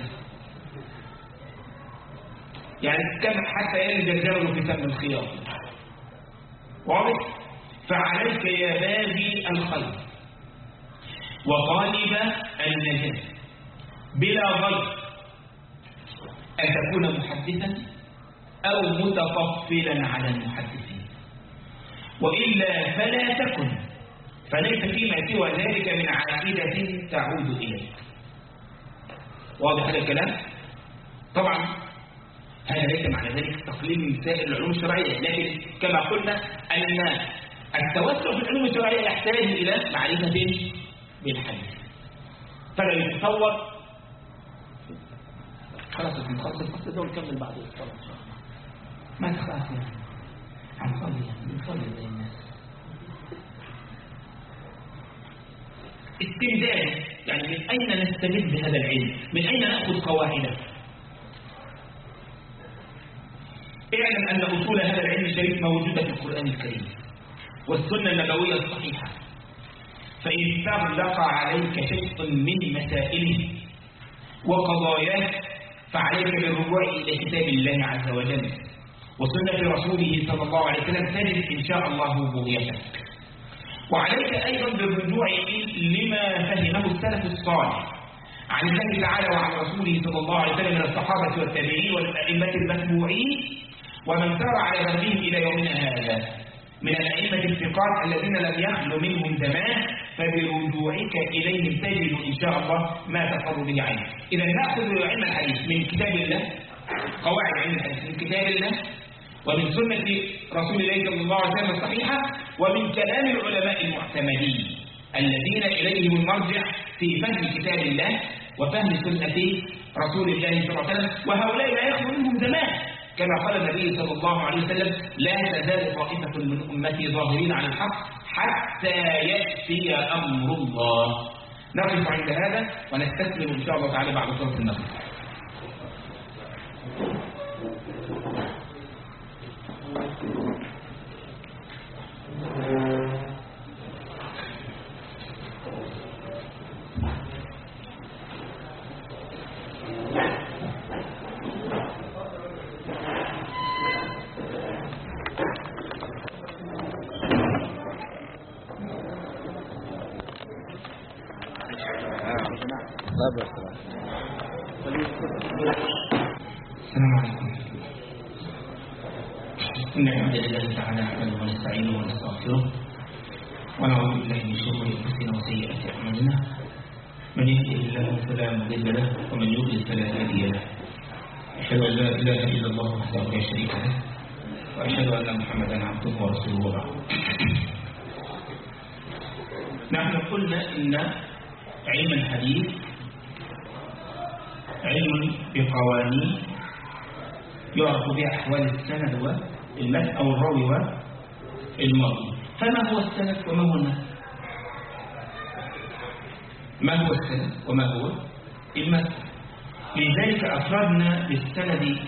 يعني كم حتى يلد الجمل في سم الخياط. واضح؟ فعليك يا باغي الخير وطالب النجاة بلا غير أن تكون محدثا أو متطفلا على المحدثين، وإلا فلا تكن، فليس فيما سوى ذلك من عائدة تعود إليك. واضح هذا الكلام؟ طبعا هذا ليس معنى ذلك تقليل من سائر العلوم الشرعية، لكن كما قلنا أن التوسع في العلوم الشرعية يحتاج إلى معرفة بالحديث. فلا يتصور خلاص نخلص الفصل ده ونكمل بعد الصلاة إن شاء الله. ما تخاف يعني، هنصلي زي الناس. استمداد، يعني من أين نستمد هذا العلم؟ من أين نأخذ قواعده؟ اعلم أن أصول هذا العلم الشريف موجودة في القرآن الكريم والسنة النبوية الصحيحة، فإن تغلق عليك شيء من مسائله وقضاياه فعليك بالرجوع إلى كتاب الله عز وجل وسنة رسوله صلى الله عليه وسلم تجد إن شاء الله بغيتك. وعليك أيضا بالرجوع لما فهمه السلف الصالح عن الله تعالى وعن رسوله صلى الله عليه وسلم من الصحابة والتابعين والأئمة المتبوعين ومن سار على ذنبهم إلى يومنا هذا من الأئمة الثقات الذين لم يخلو منهم زمان، فبرجوعك إليهم تجد إن شاء الله ما تقر به عينك. إذا نأخذ علم الحديث من كتاب الله، قواعد علم الحديث من كتاب الله ومن سنة رسول الله صلى الله عليه وسلم الصحيحة ومن كلام العلماء المعتمدين الذين إليهم المرجع في فهم كتاب الله وفهم سنة رسول الله صلى الله عليه وسلم، وهؤلاء لا يخلو منهم زمان كما قال النبي صلى الله عليه وسلم: لا تزال طائفة من أمتي ظاهرين على الحق حتى يأتي أمر الله. نقف عند هذا ونستكمل إن شاء الله تعالى بعد صلاة المغرب. السلام عليكم. إن الحمد لله تعالى نحمده ونستعينه ونستغفره ونعوذ بالله من شرور أنفسنا وسيئات أعمالنا، من يهده الله فلا مضل له ومن يضلل فلا هادي له. أشهد أن لا إله إلا الله وحده لا شريك له وأشهد أن محمدا عبده ورسوله وبعد. نحن قلنا إن علم الحديث علم بقوانين يعرف بها أحوال السند والمتن أو الراوي والماضي. فما هو السند وما هو المتن؟ ما هو السند وما هو المتن؟ لذلك أفردنا بالسند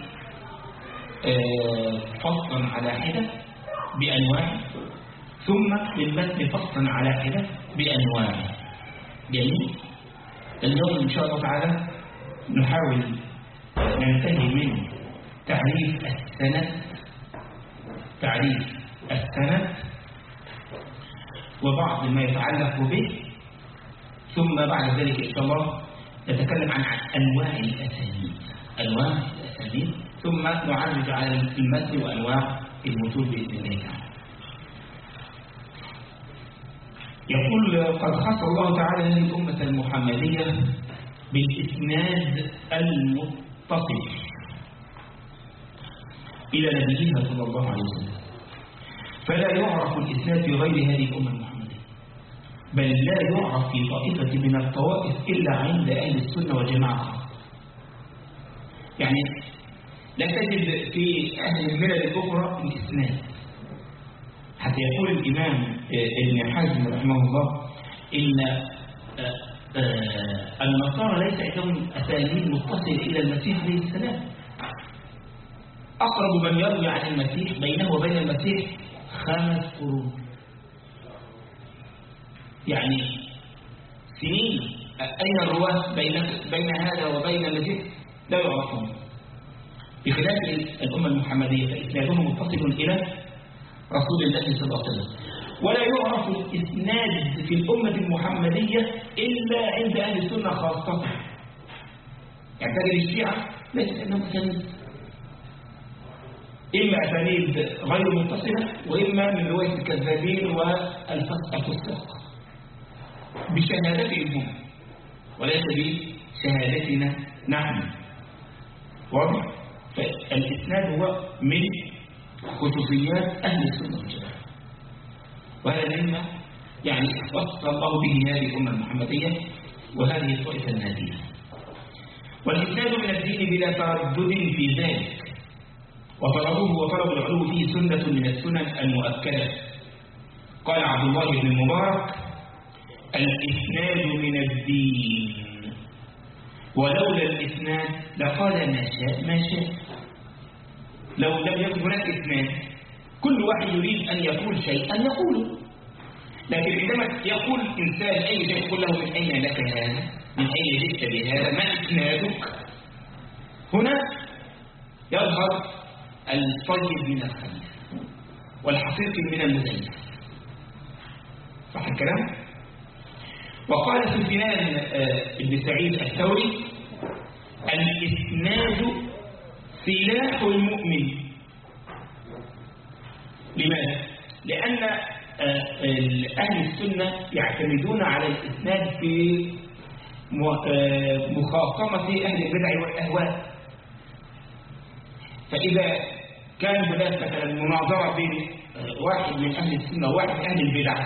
فصلا على حدة بأنواع، ثم للمتن فصلا على حدة بأنواع. جميل. اليوم إن شاء الله تعالى نحاول ننتهي من تعريف السند وبعض ما يتعلق به، ثم بعد ذلك إن شاء الله نتكلم عن أنواع الأسانيد، ثم نعرج على المتن وأنواع المتون بإذن الله تعالى. يقول: قد خص الله تعالى هذه الأمة المحمدية بالإسناد المتصل إلى نبيها صلى الله عليه وسلم، فلا يعرف الإسناد في غير هذه الأمة المحمدية، بل لا يعرف في طائفة من الطوائف إلا عند أهل السنة والجماعة. يعني لا تجد في أهل الملل الأخرى الإسناد، حتى يقول الإمام ابن حزم رحمه الله إن النصارى ليس عندهم أسانيد متصلة إلى المسيح عليه السلام. أقرب من يروي عن المسيح بينه وبين المسيح 5 قرون، يعني سنين. أين الرواة بين هذا وبين الذي لا يعرفون؟ بخلاف الأمة المحمدية فإسنادهم متصل إلى رسول الله صلى الله عليه وسلم، ولا يعرف الإسناد في الأمة المحمدية إلا عند أهل السنة خاصة. يعني تجد الشيعة ليس عندهم أسانيد، إما أسانيد غير متصلة وإما من رواية الكذابين والفساق بشهادتهم هم وليس بشهادتنا نحن. واضح؟ فالإسناد هو من خصوصيات أهل السنة والجماعة، وهذا مما يعني وصف الله به هذه الأمة المحمدية وهذه الطائفة النادية. والإسناد من الدين بلا تردد في ذلك، وطلبه وطلب العلو فيه سنة من السنن المؤكدة. قال عبد الله بن المبارك: الإسناد من الدين، ولولا الإسناد لقال ما شاء ما شاء. لو لم يكن هناك إسناد كل واحد يريد أن يقول شيئا يقوله، لكن عندما يقول إنسان أي شيء يقول له: من أين لك هذا؟ من أين جئت بهذا؟ ما إسنادك؟ هنا يظهر الطيب من الخبيث والحقيقي من المزيف. صح الكلام؟ وقال سفيان بن سعيد الثوري: الإسناد سلاح المؤمن. لماذا؟ لأن أهل السنة يعتمدون على الإسناد في مخاصمة أهل البدع والأهواء. فإذا كان هناك مثلا مناظرة بين واحد من أهل السنة وواحد من أهل البدع،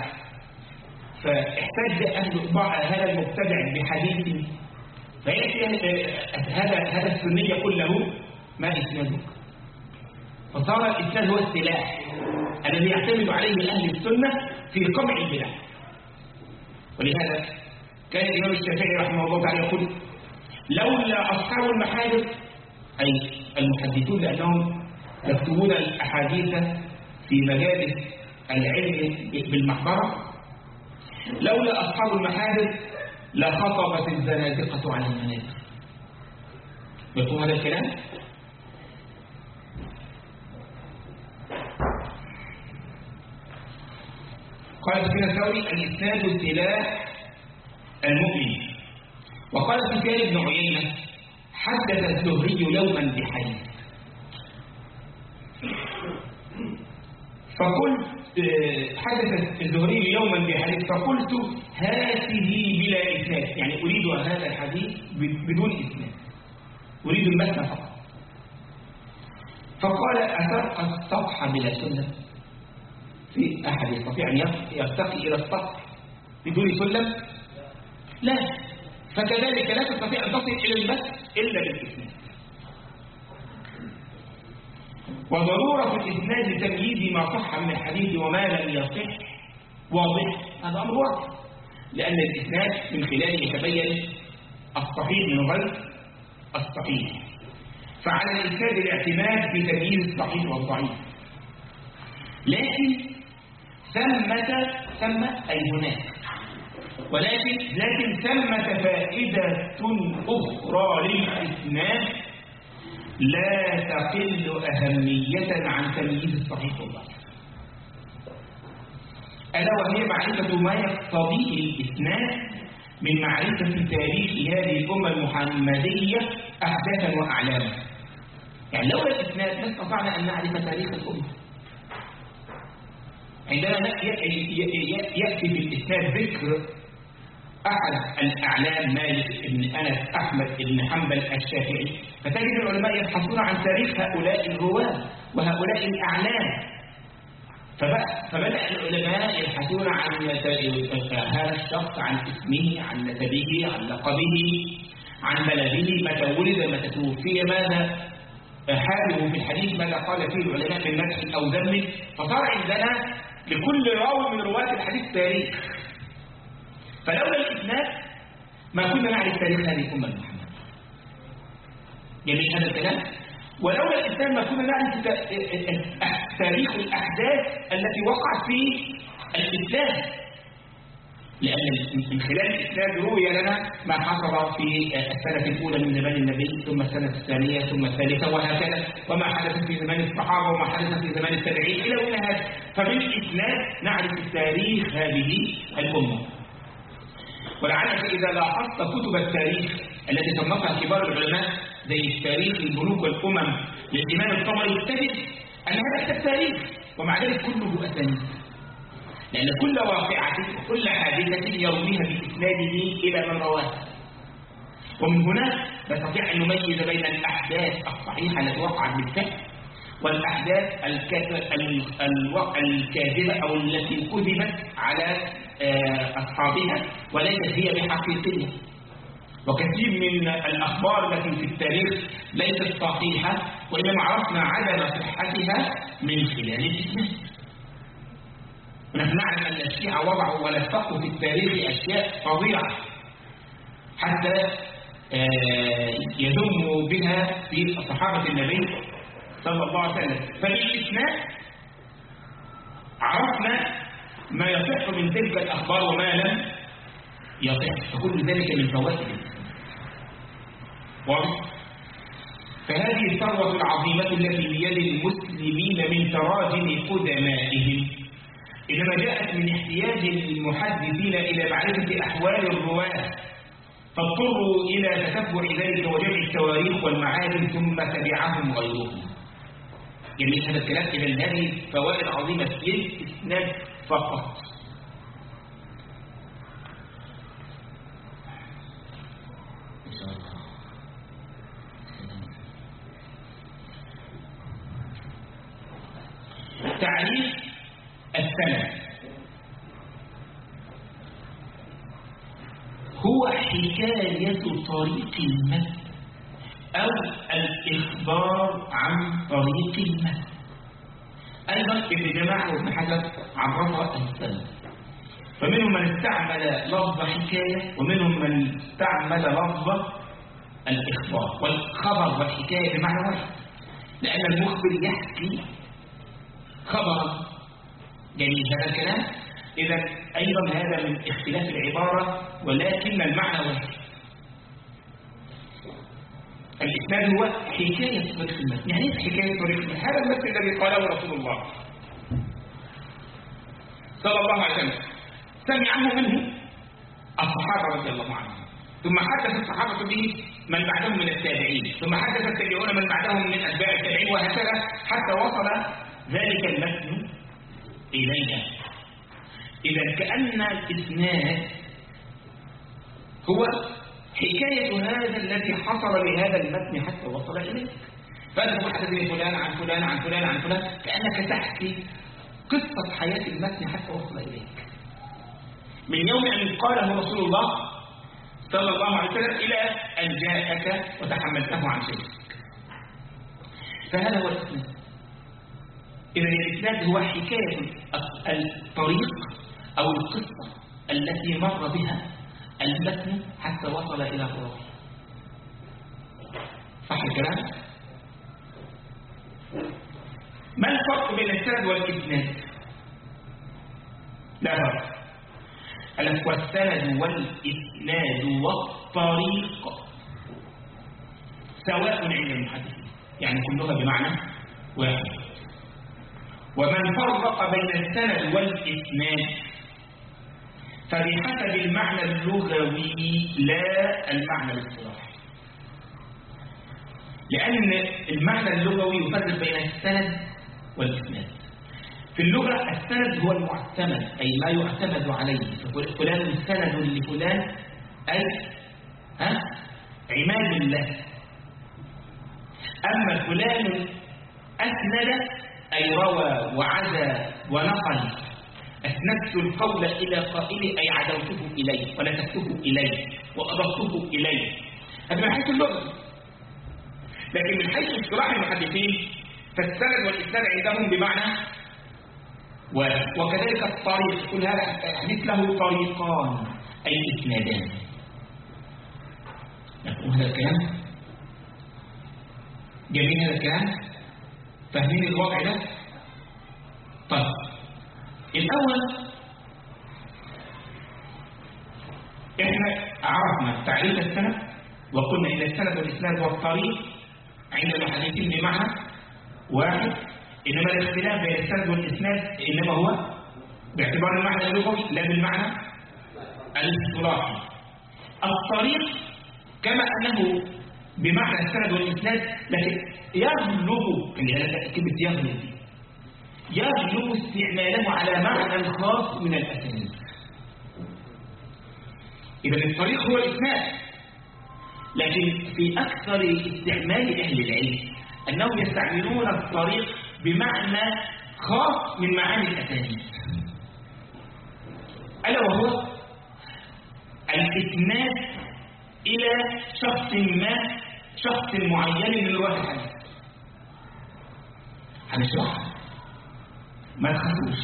فاحتج هذا المبتدع بحديث، فيأتي هذا السني يقول له: ما إسنادك؟ فصار الإسناد هو السلاح الذي يعتمد عليه أهل السنة في قمع البدع. ولهذا كان الإمام الشافعي رحمه الله تعالى يقول: لولا أصحاب المحادث، أي المحدثون لأنهم يكتبون الأحاديث في مجالس العلم بالمحبرة، لولا أصحاب المحادث لخطبت الزنادقة على المنابر. يقول هذا الكلام؟ قال سفيان الثوري: الإسناد سلاح المؤمن. وقال سفيان بن عيينة: حدث الزهري يوما بحديث فقلت حدث الزهري يوما بحديث فقلت: هاته بلا إسناد، يعني أريد هذا الحديث بدون إسناد، أريد المتن فقط. فقال: أترقى السطح بلا سنة؟ في أحد يستطيع أن يرتقي إلى السطح بدون سلم؟ لا. فكذلك لا تستطيع أن تصل إلى المتن إلا بالإسناد. وضرورة الإسناد لتمييز ما صح من الحديث وما لم يصح واضح، هذا أمر واضح، لأن الإسناد من خلاله يتبين الصحيح من غير الصحيح. فعلى الإسناد الاعتماد في تمييز الصحيح والضعيف. لكن ثمة أي هناك، لكن ثمة فائدة أخرى للإسناد لا تقل أهمية عن تمييز الصحيح والضعيف، ألا وهي معرفة ما يقتضيه الإسناد من معرفة تاريخ هذه الأمة المحمدية أحداثا وأعلاما. يعني لولا الإسناد ما استطعنا أن نعرف تاريخ الأمة. عندما يأتي في الإسناد ذكر أحد الأعلام مالك بن أنس أحمد بن حنبل الشافعي، فتجد العلماء يبحثون عن تاريخ هؤلاء الرواه وهؤلاء الأعلام. فبدأ العلماء يبحثون عن هذا الشخص، عن اسمه، عن نسبه، عن لقبه، عن بلده، متى ولد، متى توفي، ماذا حاله في الحديث، ماذا قال فيه العلماء من مدح أو ذم. فصار عندنا لكل راوي من رواة الحديث تاريخ. فلولا الإسناد ما كنا نعرف تاريخ هذه الأمة المحمدية. جميل هذا الكلام؟ ولولا الإسناد ما كنا نعرف تاريخ الأحداث التي وقعت في الإسلام. لأن من خلال الإسناد روي لنا ما حصل في السنة الأولى من زمان النبي، ثم السنة الثانية، ثم الثالثة، وهكذا، وما حدث في زمان الصحابة وما حدث في زمان التابعين إلى هذا. فبالإسناد نعرف تاريخ هذه الأمة. ولعلك إذا لاحظت كتب التاريخ التي صنفها كبار العلماء زي تاريخ الملوك والأمم للإمام الطبري، تجد أن هذا التاريخ ومع ذلك كله أسانيد، لأن كل واقعة وكل حادثة يرويها بإسناده إلى من رواها. ومن هنا نستطيع أن نميز بين الأحداث الصحيحة التي وقعت بالفعل والأحداث الكاذبة أو التي كذبت على أصحابها وليست هي بحقيقية. وكثير من الأخبار التي في التاريخ ليست صحيحة، وإنما عرفنا عدم صحتها من خلال الإسناد. ونحن نعلم أن الشيعة وضعوا ولفقوا في التاريخ أشياء فظيعة حتى يذموا بها في صحابة النبي صلى الله عليه وسلم. فبالإسناد عرفنا ما يصح من تلك الأخبار وما لم يصح، فكل ذلك من فوائد الإسناد. فهذه الثروة العظيمة التي بيد المسلمين من تراجم قدمائهم إنما جاءت من احتياج المحدثين إلى معرفة أحوال الرواة، فاضطروا إلى تتبع ذلك وجمع التواريخ والمعالم ثم تبعهم غيرهم. جميل هذا الكلام. إذا هذه فوائد عظيمة في الإسناد فقط. تعريف السند هو حكاية طريق المتن أو الإخبار عن طريق المتن. أيضا ابن جماعة وابن حجر عرف السند، فمنهم من استعمل لفظ حكاية ومنهم من استعمل لفظ الإخبار. والخبر والحكاية بمعنى واحد، لأن المخبر يحكي خبرا. جميل هذا الكلام. إذا أيضا هذا من اختلاف العبارة ولكن المعنى واحد. الإسناد هو حكاية طريق المتن. يعني ايه حكاية طريق المتن؟ هذا المتن الذي قاله رسول الله صلى الله عليه وسلم سمعه منه الصحابة رضي الله عنهم، ثم حدث الصحابة به من بعدهم من التابعين، ثم حدث التابعون من بعدهم من أتباع التابعين، وهكذا حتى وصل ذلك المتن إلينا. إذا كأن الإسناد هو حكاية هذا الذي حصل لهذا المتن حتى وصل إليك. فأنت حدثني فلان عن فلان عن فلان عن فلان، كأنك تحكي قصة حياة المتن حتى وصل إليك من يوم أن قاله رسول الله صلى الله عليه وسلم إلى أن جاءك وتحملته عن شيء. فهذا هو الإسناد. إذا الإسناد هو حكاية الطريق أو القصة التي مر بها المتن حتى وصل إلى الراوي. صح الكلام؟ ما الفرق بين السند والإسناد؟ لا فرق. والسند والإسناد والطريق سواء عند المحدثين، يعني كلها بمعنى واحد. ومن فرق بين السند والإسناد فبحسب المعنى اللغوي لا المعنى الاصطلاحي، لأن المعنى اللغوي يفرق بين السند والإسناد. في اللغة السند هو المعتمد، أي ما يعتمد عليه. فلان سند لفلان أي عماد له. أما فلان أسند أي روى وعزى ونقل. أسندت القول إلى قائله أي عدوته إليه ونسبته إليه وأضفته إليه. هذا من حيث اللغة. لكن من حيث اصطلاح المحدثين فالسند والإسناد عندهم بمعنى وكذلك الطريق. كل هذا الحديث له طريقان أي إسنادان. نفهم هذا الكلام؟ جميل هذا الكلام؟ فاهمين الوضع ده؟ طيب الأول احنا عرفنا تعريف السند وقلنا ان السند والاسناد والطريق عند المحدثين بمعنى واحد، انما الاختلاف بين السند والاسناد انما هو باعتبار المعنى اللغوي لا بالمعنى الاصطلاحي. الطريق كما انه بمعنى السند والاسناد لكن يغلب كلمه يغلب استعماله على معنى خاص من الاسانيد. اذا الطريق هو الاسناد، لكن في اكثر استعمال اهل العلم انهم يستعملون الطريق بمعنى خاص من معاني الاسانيد، الا وهو الاسناد الى شخص معين من رواة الحديث. هنشرحها ما تخافوش،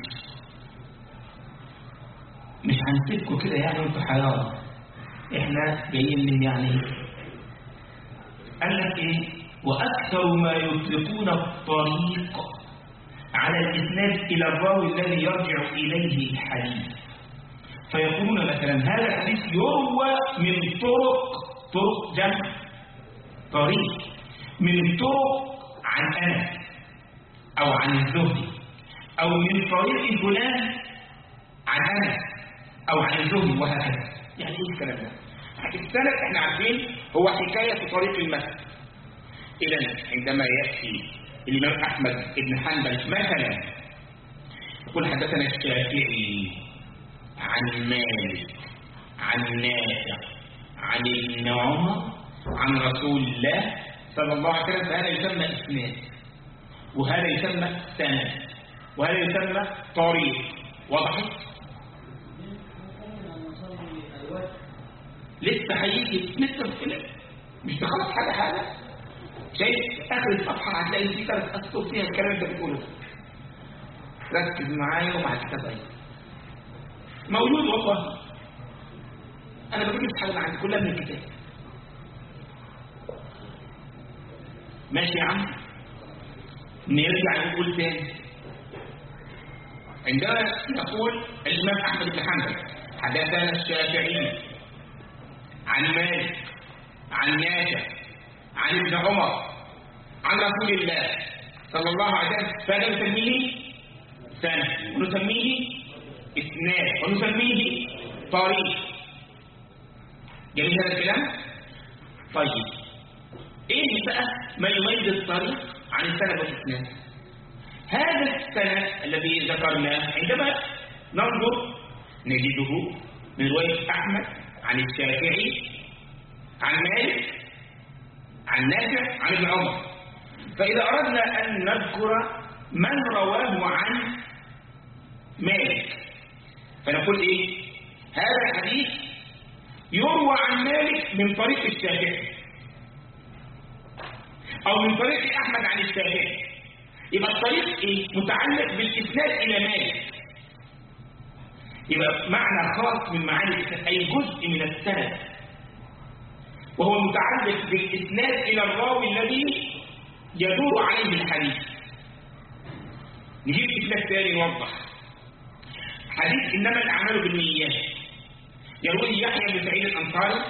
مش هنسيبكم كده يعني وانتوا حيارى، احنا جايين يعني قال لك ايه؟ واكثر ما يطلقون الطريق على الاسناد الى الراوي الذي يرجع اليه الحديث، فيقولون مثلا هذا الحديث يروى من طرق جمع طريق، من طرق عن انس او عن الزهري، او من طريق فلان عن انس او عن الزهري، وهكذا. يعني ايه الكلام ده؟ السند احنا عارفين هو حكايه طريق المتن. اذا عندما ياتي الامام احمد بن حنبل مثلا يقول حدثنا الشافعي عن مالك عن نافع عن ابن عمر عن رسول الله صلى الله عليه وسلم، فهذا يسمى اسناد، وهذا يسمى سند، وهذا يسمى طريق. وضحت؟ لسه هيجي مش تخلص حاجه. شايف اخر الصفحه هتلاقي في 3 اسطر فيها الكلام اللي انت بتقوله. ركز معايا ومع الكتاب ايه موجود والله. انا بجيب لك حاجه عندي كلها من الكتاب. ماشي يا عم؟ نرجع نقول تاني. عندما نقول الامام احمد بن حنبل حدثنا الشافعي عن مالك عن نافع عن ابن عمر عن رسول الله صلى الله عليه وسلم، فهذا نسميه سند، ونسميه اسناد، ونسميه طريق. جميل هذا الكلام؟ طيب ايه بقى ما يميز الطريق عن السند والاسناد؟ هذا السند الذي ذكرناه عندما ننظر نجده من روايه احمد عن الشافعي عن مالك عن نافع عن ابن عمر. فاذا اردنا ان نذكر من رواه عن مالك فنقول ايه؟ هذا الحديث يروى عن مالك من طريق الشافعي او من طريق احمد عن الشافعي. يبقى الطريق ايه؟ متعلق بالاسناد الى مالك، يبقى معنى خاص من معاني الاسناد، اي جزء من السند، وهو متعلق بالاسناد الى الراوي الذي يدور عليه الحديث. نجيب مثال ثاني نوضح. حديث انما الاعمال بالنيات يروي يحيى بن سعيد الانصاري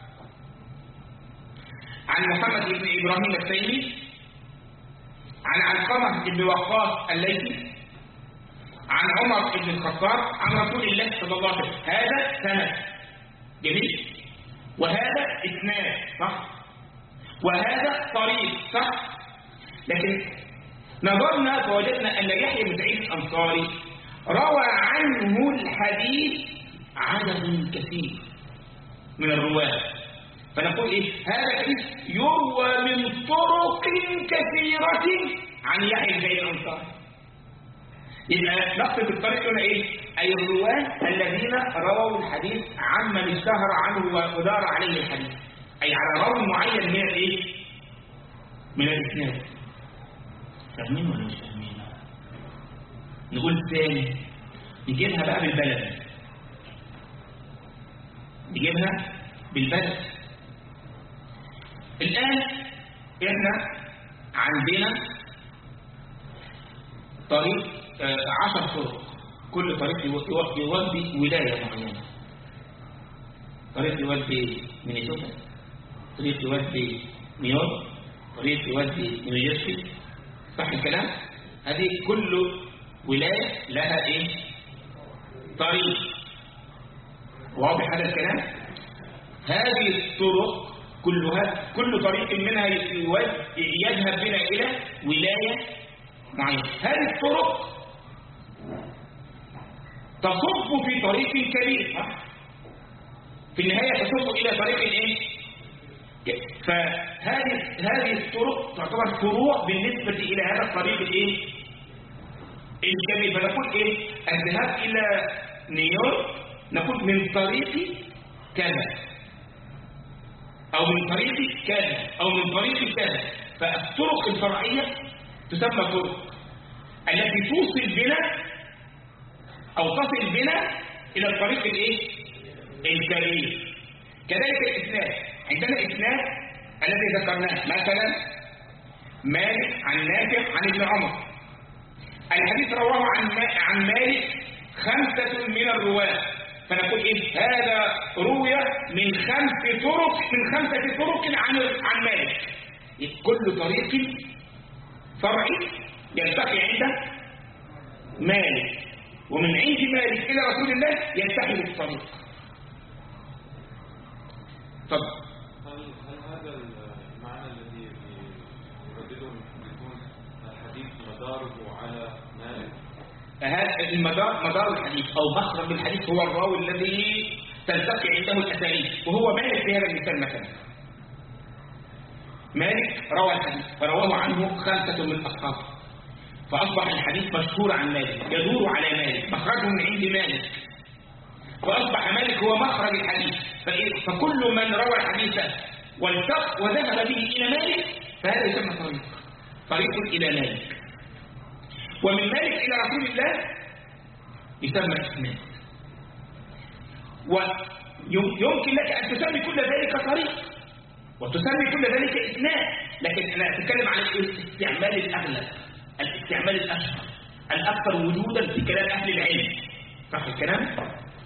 عن محمد بن ابراهيم التيمي عن علقمه بن وقاص الليثي عن عمر بن الخطاب عن رسول الله صلى الله عليه وسلم. هذا سند جميل، وهذا اسناد صح، وهذا طريق صح. لكن نظرنا فوجدنا ان يحيى بن سعيد الانصاري روى عنه الحديث عدد كثير من الرواه، فنقول ايه؟ هذا الحديث يروى من طرق كثيره عن يحيى بن سعيد الانصاري. يبقى نقصد الطريق هنا ايه؟ اي الرواه الذين رووا الحديث عمن اشتهر عنه ودار عليه الحديث، اي على راوي معين من الايه؟ من الاسناد. فاهمين ولا مش فاهمين؟ نقول ثاني نجيبها بقى بالبلد، نجيبها بالبلد. الان احنا عندنا طريق 10 طرق، كل طريق يودي ولايه معينه. طريق يودي مينيسوتا، طريق يودي نيويورك، طريق يودي نيوجيرسي، صح الكلام؟ هذه كل ولاية لها ايه؟ طريق. واضح هذا الكلام؟ هذه الطرق كلها، كل طريق منها يذهب بنا إلى ولاية معينة. هذه الطرق تصب في طريق كبير، صح؟ في النهاية تصب إلى طريق ايه؟ فهذه الطرق تعتبر فروع بالنسبة إلى هذا الطريق الايه؟ الكبير. فنقول ايه؟ الذهاب إلى نيويورك نقول من طريق كذا، أو من طريق كذا، أو من طريق كذا. فالطرق الفرعية تسمى طرق التي توصل بنا أو تصل بنا إلى الطريق الايه؟ الكبير. كذلك الإسناد، عندنا إسناد الذي ذكرناه مثلا مالك عن نافع عن ابن عمر، الحديث رواه عن مالك 5 من الرواة، فنقول إيه؟ هذا روي من 5 طرق عن مالك. كل طريق فرعي يلتقي عند مالك، ومن عند مالك إلى رسول الله يتحد الطريق. طب هل هذا المعنى الذي يردده المحدثون الحديث مداره على مالك؟ هذا مدار الحديث أو مخرج الحديث هو الراوي الذي تلتقي عنده الأسانيد، وهو مالك في هذا المثال مثلا. مالك روى الحديث فرواه عنه 5 من أصحابه، فأصبح الحديث مشهور عن مالك، يدور على مالك، مخرجه من عند مالك، فأصبح مالك هو مخرج الحديث. فكل من روى الحديث والتق وذهب به إلى مالك فهذا يسمى طريق إلى مالك. ومن مالك إلى رسول الله يسمى إسناد. ويمكن لك أن تسمي كل ذلك طريق وتسمي كل ذلك إسناد، لكن أنا أتكلم عن الاستعمال الأغلب، الاستعمال الأشهر، الأكثر وجودا في كلام أهل العلم، صح الكلام؟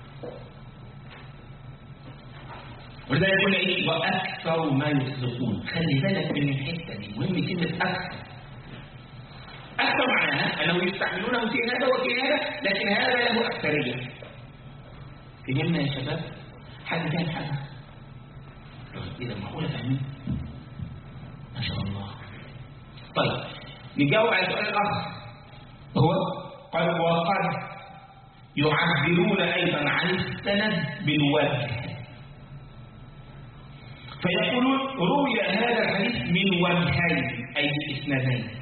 ولذلك يقول إيه؟ وأكثر ما يطلقون. خلي بالك من الحتة دي، مهم كلمة أكثر معناها أنه يستعملونه في هذا وفي هذا، لكن هذا له أكثرية. فهمنا يا شباب؟ حد كان حاجة؟ إذا معقولة فهمين؟ ما شاء الله. طيب نجاوب على السؤال الآخر، هو قال وقد يعبرون أيضا عن السند بالوجه، فيقولون روي هذا الحديث من وجهين أي إسنادين،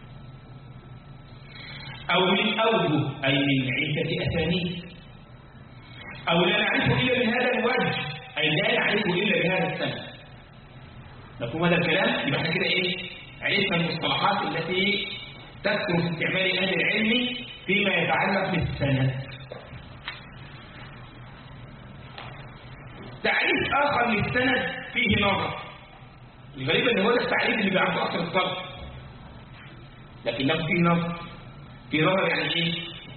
أو من أوجه أي من عدة أسانيد، أو لا نعرفه إلا من هذا الوجه أي لا نعرفه إلا بهذا السند. مفهوم هذا الكلام؟ يبقى احنا كده إيه؟ عرفنا المصطلحات التي تذكر في استعمال أهل العلم فيما يتعلق بالسند. تعريف آخر للسند فيه نظر، الغريب أن هو ده التعريف اللي بيعرفه أكثر الطلب، لكنه فيه نظر. في نظر يعني ايه؟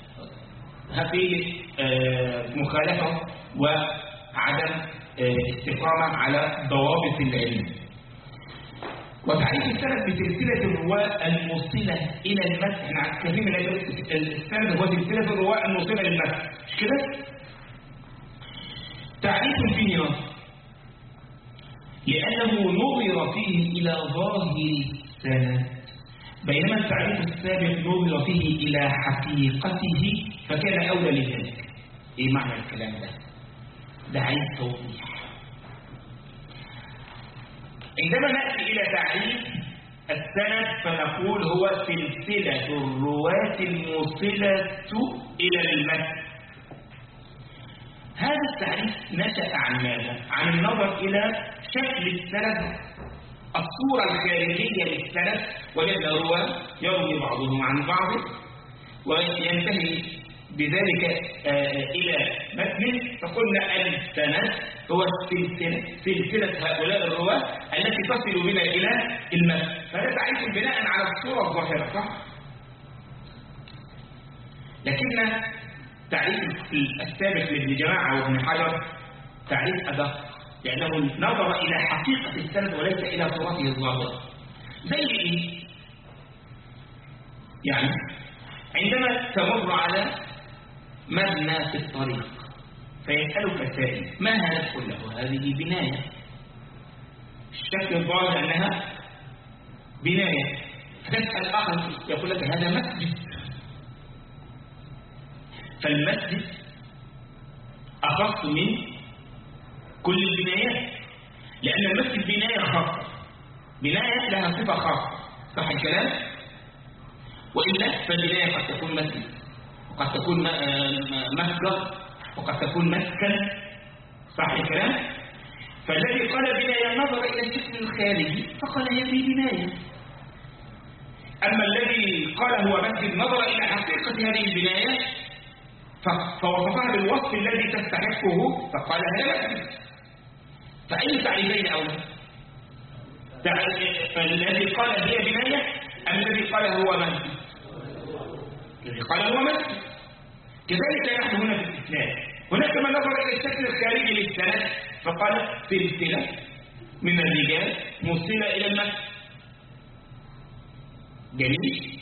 في مخالفة وعدم استقامة على ضوابط العلم. وتعريف السند بسلسلة الرواة الموصلة إلى المتن. احنا عارفين ان السند هو سلسلة الرواة الموصلة للمتن، مش كده؟ تعريف فيه نظر لأنه نظر فيه إلى ظاهر السند، بينما التعريف السابق نظر فيه إلى حقيقته فكان أولى لذلك. إيه معنى الكلام ده؟ ده عايز توضيح. عندما نأتي إلى تعريف السند فنقول هو سلسلة الرواة الموصلة إلى المتن. هذا التعريف نشأ عن ماذا؟ عن النظر إلى شكل السند، الصورة الخارجية للسند، وجدنا رواه يروي بعضهم عن بعض وينتهي بذلك إلى متن، فقلنا السند هو سلسلة هؤلاء الرواه التي تصل بنا إلى المتن. فهذا تعريف بناء على الصورة الظاهرة، صح؟ لكن تعريف السابق لابن جماعة وابن حجر تعريف أدق، لأنه نظر إلى حقيقة السند وليس إلى صورته الظاهرة. زي إيه؟ يعني عندما تمر على مبنى في الطريق فيسألك سائل ما هذا كله؟ هذه بناية، الشكل الظاهر أنها بناية. فتسأل آخر يقول لك هذا مسجد. فالمسجد أخص من كل البنايات، لأن المسجد بناية خاصة، بناية لها صفة خاصة، صح الكلام؟ وإلا فالبناية قد تكون مسجد، وقد تكون مسجد، وقد تكون مسكن، صح الكلام؟ فالذي قال بناية نظر إلى الشكل الخارجي فقال هذه بناية. أما الذي قال هو مسجد نظر إلى حقيقة هذه البناية فوصفها بالوصف الذي تستحقه فقال هذا مسجد. فأي تعريفين أولى؟ الذي قال هي بناية أم الذي قال هو مسجد؟ الذي قال هو مسجد. كذلك نحن هنا في الإسلام، هناك من نظر إلى الشكل الخارجي للسند فقال سلسلة من الرجال موصلة إلى المسجد. جميل.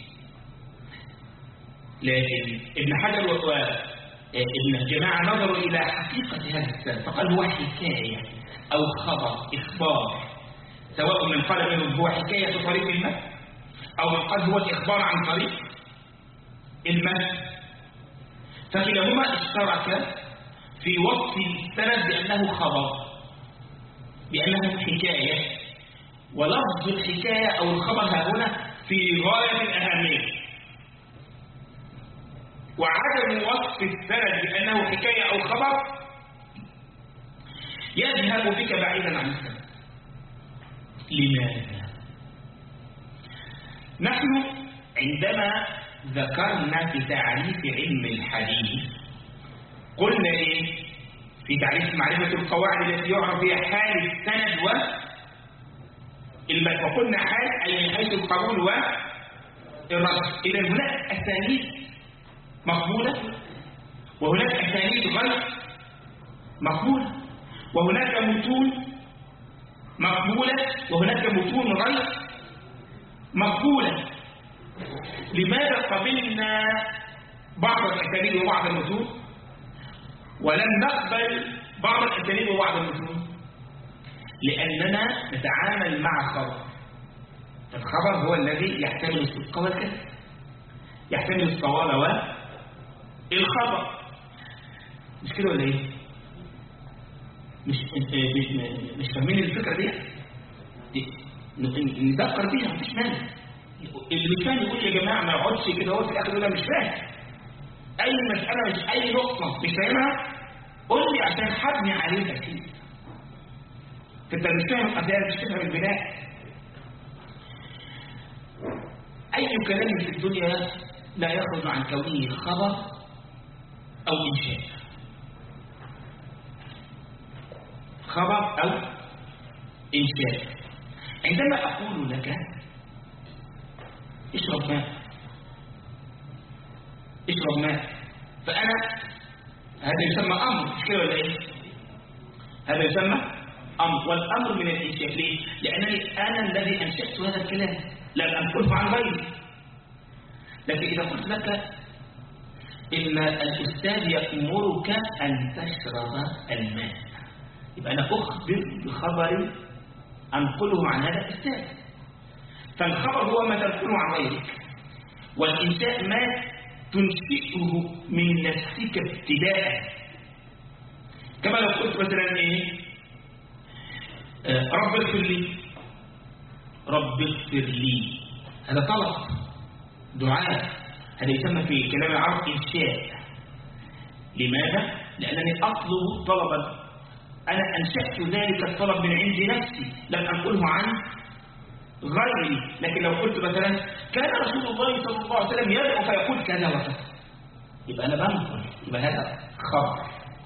لكن ابن حجر وابن الجماعة نظروا إلى حقيقة هذا السند فقال هو حكاية أو خبر إخبار، سواء من قال منه هو حكاية في طريق المسجد أو من قال هو الإخبار عن طريق المسجد. فكلاهما اشترك في وصف السند بأنه خبر، بأنه حكاية، ولفظ الحكاية أو الخبر هنا في غاية الأهمية. وعدم وصف السند بأنه حكاية أو خبر يذهب بك بعيدا عن السند. لماذا؟ نحن عندما ذكرنا في تعريف علم الحديث قلنا إيه؟ في تعريف معرفة القواعد التي يعرف بها حال السند والمتن، وقلنا حال أي من حيث القبول والرد. إذا هناك أسانيد مقبولة وهناك أسانيد غير مقبولة، وهناك متون مقبولة وهناك متون غير مقبولة. لماذا قبلنا بعض الأسانيد وبعض المتون ولم نقبل بعض الأسانيد وبعض المتون؟ لأننا نتعامل مع خبر، الخبر هو الذي يحتمل الصدق والكذب، يحتمل الصواب والخبر، مش كده ولا ايه؟ مش فاهمين الفكرة دي؟ نذكر بيها مفيش مانع. اللي مش فاهم يقول يا جماعة ما يقعدش كده هو في الآخر يقول مش فاهم أي مسألة، مش أي نقطة مش فاهمها قول لي عشان حبني عليها كده. فأنت مش فاهم القضية، مش تفهم البناء. أي كلام في الدنيا لا يخرج عن كونه خبر أو إنشاء، خبر أو إنشاء. عندما أقول لك اشرب ماء، اشرب ماء، فأنا هذا يسمى أمر، مش كده ولا إيه؟ هذا يسمى أمر، والأمر من الإنشاء. ليه؟ لأنني أنا الذي أنشأت هذا الكلام، لم أنقله عن غيري. لكن إذا قلت لك إن الأستاذ يأمرك أن تشرب الماء، يبقى أنا أخبر بخبر أنقله عن هذا الأستاذ. فالخبر هو ما تنقله عن غيرك، والإنشاء ما تنشئه من نفسك ابتداء. كما لو قلت مثلا إيه؟ رب اغفر لي، رب اغفر لي، هذا طلب دعاء، هذا يسمى في كلام العرب إنشاء. لماذا؟ لأنني أطلب طلبا، أنا أنشأت ذلك الطلب من عند نفسي، لم أنقله عن غيري. لكن لو قلت مثلا كان رسول الله صلى الله عليه وسلم يدعو فيقول كذا وكذا، يبقى أنا بنقل، يبقى هذا خبر.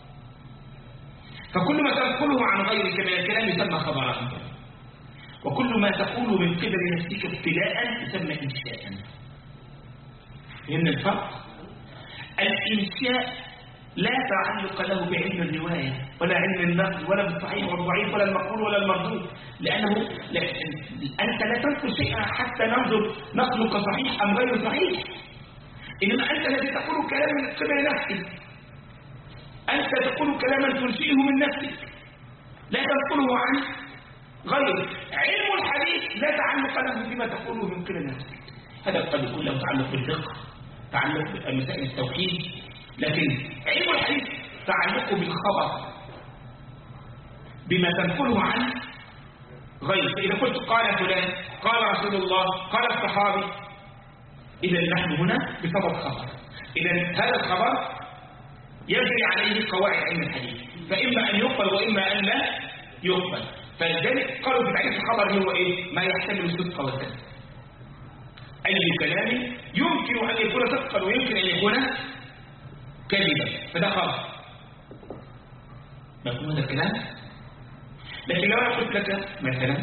فكل ما تنقله عن غيرك من الكلام يسمى خبرا، وكل ما تقوله من قبل نفسك ابتداء يسمى إنشاء. فهمنا الفرق؟ الإنشاء لا تعلق له بعلم الرواية ولا علم النقد ولا بالصحيح والضعيف ولا المقبول ولا المردود، لأنه أنت لا تنقل شيئا حتى ننظر نقلك صحيح أم غير صحيح، إنما أنت الذي تقول كلاما من قبل نفسك، أنت تقول كلاما تنشئه من نفسك لا تنقله عن غيره. علم الحديث لا تعلق له بما تقوله من قبل نفسك، هذا قد يكون له تعلق بالفقه، تعلق بمسائل التوحيد، لكن علم الحديث تعلقه بالخبر بما تنقله عن غيره. فإذا قلت قال فلان، قال رسول الله، قال الصحابي، إذا نحن هنا بسبب خبر، إذا هذا الخبر يجري عليه قواعد علم الحديث، فإما أن يقبل وإما أن لا يقبل. فلذلك قالوا في تعريف الخبر هو إيه؟ ما يحتمل الصدق والكذب، أي كلام يمكن أن يكون صدقا ويمكن أن يكون كذبا، فده خبر. مفهوم هذا الكلام؟ لكن لو أنا قلت لك مثلا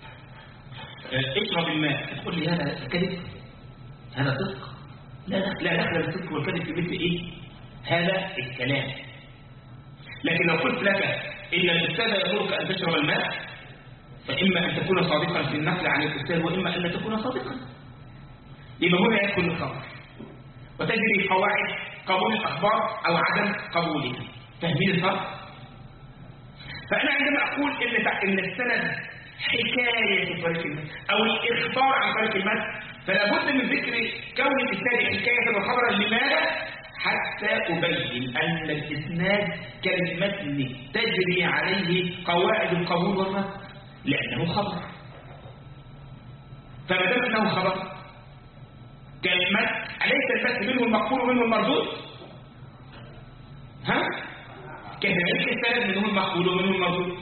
اشرب الماء، تقول لي هذا كذب؟ هذا صدق؟ لا دخل الصدق والكذب في مثل إيه؟ هذا الكلام. لكن لو قلت لك إن الأستاذ يأمرك أن تشرب الماء، فإما أن تكون صادقا في النقل عن الأستاذ وإما أن لا تكون صادقا، يبقى هنا يدخل الخبر وتجري قواعد قبول الأخبار أو عدم قبولها. فاهمين الفرق؟ فأنا عندما أقول إن السند حكاية طريق المتن أو الإخبار عن طريق المتن، فلا بد من ذكر كون الإسناد حكاية وخبرا. لماذا؟ حتى أبين أن الإسناد كالمتن تجري عليه قواعد القبول والرد، لأنه خبر. فما دام أنه خبر كالمتن، أليس المتن منه المقبول ومنه المردود؟ كذلك السند منه المقبول ومنه المردود.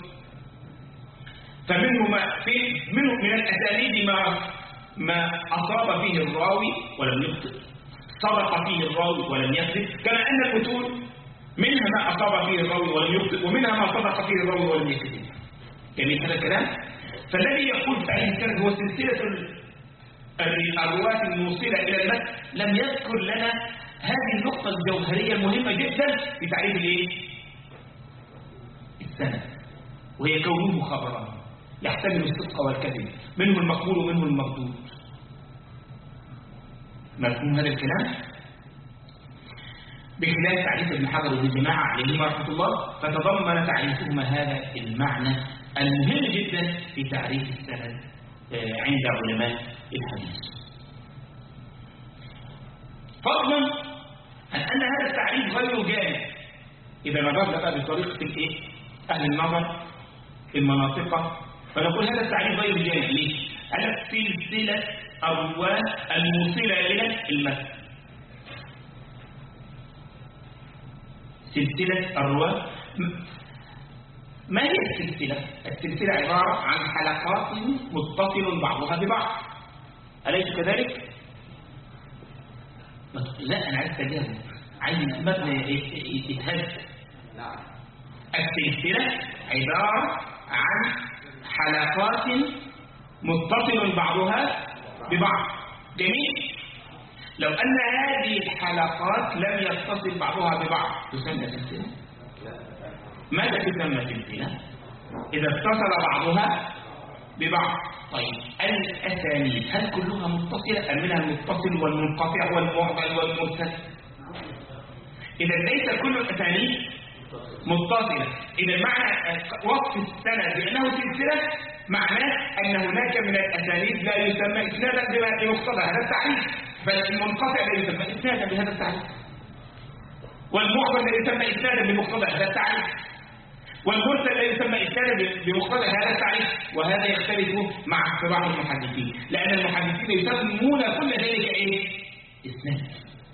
فمنه منه من الأسانيد ما أصاب فيه الراوي ولم يخطئ، صدق فيه الراوي ولم يكذب، كما أن المتون منها ما أصاب فيه الراوي ولم يخطئ ومنها ما صدق فيه الراوي ولم يكذب. جميل هذا الكلام؟ فالذي يقول في أي السند هو سلسلة الرواة الموصلة إلى المتن، لم يذكر لنا هذه النقطة الجوهرية المهمة جدا في تعريف السند، وهي كونه خبرا يحتمل الصدق والكذب، منه المقبول ومنه المردود. مفهوم هذا الكلام؟ بخلاف تعريف ابن حجر وابن جماعة عليهما رحمة الله، فتضمن تعريفهما هذا المعنى المهم جدا في تعريف السند عند علماء الحديث. فضلا عن أن هذا التعريف غير جامع، إذا نظرنا بقى بطريقة أهل النظر المناطق، فنقول هذا التعريف غير جامع. ليه؟ على سلسلة الرواة الموصلة إلى المتن. سلسلة الرواة، ما هي السلسلة؟ السلسلة عبارة عن حلقات متصل بعضها ببعض، أليس كذلك؟ لا، أنا عايز تجاوب، عايز المتن يتهز. السلسلة عبارة عن حلقات متصل بعضها ببعض. جميل؟ لو أن هذه الحلقات لم يتصل بعضها ببعض تسمى سلسلة؟ ماذا تسمى سلسلة؟ إذا اتصل بعضها ببعض. طيب الأسانيد هل كلها متصلة أم منها المتصل والمنقطع والمعضل والمرسل؟ إذا ليس كل الأسانيد متصلة. إذا معنى وصف السند بأنه سلسلة معناه أن هناك من الأسانيد لا يسمى إسنادا بمقتضى هذا التعريف، فالمنقطع لا يسمى إسنادا بهذا التعريف، والمعضل لا يسمى إسنادا بمقتضى هذا التعريف، والمرسل لا يسمى إسنادا بمقتضى هذا التعريف. وهذا يختلف مع اصطلاح المحدثين، لأن المحدثين يسمون كل ذلك إسناد.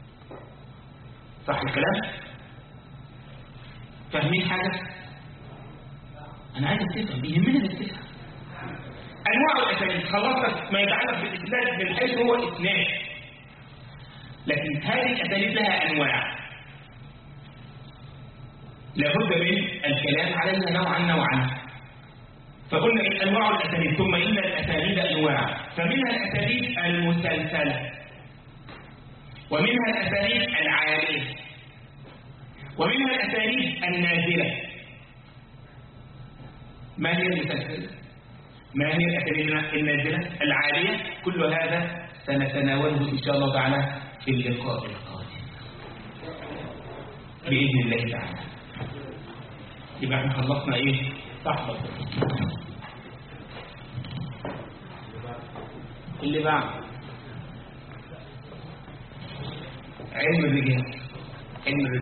صح الكلام؟ فاهمين حاجة؟ أنا عايز أتفهم، يهمنا نتفهم. أنواع الأسانيد، خلصت ما يتعلق بالإسناد من حيث هو إسناد، لكن هذه الأسانيد لها أنواع لابد من الكلام عليها نوعا. فقلنا إن أنواع الأسانيد، ثم إن الأسانيد أنواع، فمنها الأسانيد المسلسلة، ومنها الأسانيد العالية، ومنها الأسانيد النازلة. ما هي المسلسلة؟ ما هي الأسانيد النازلة العالية؟ كل هذا سنتناوله إن شاء الله تعالى في اللقاء القادم بإذن الله تعالى. يبقى احنا خلصنا ايه؟ صحبة اللي بعد علم الرجال. علم الرجال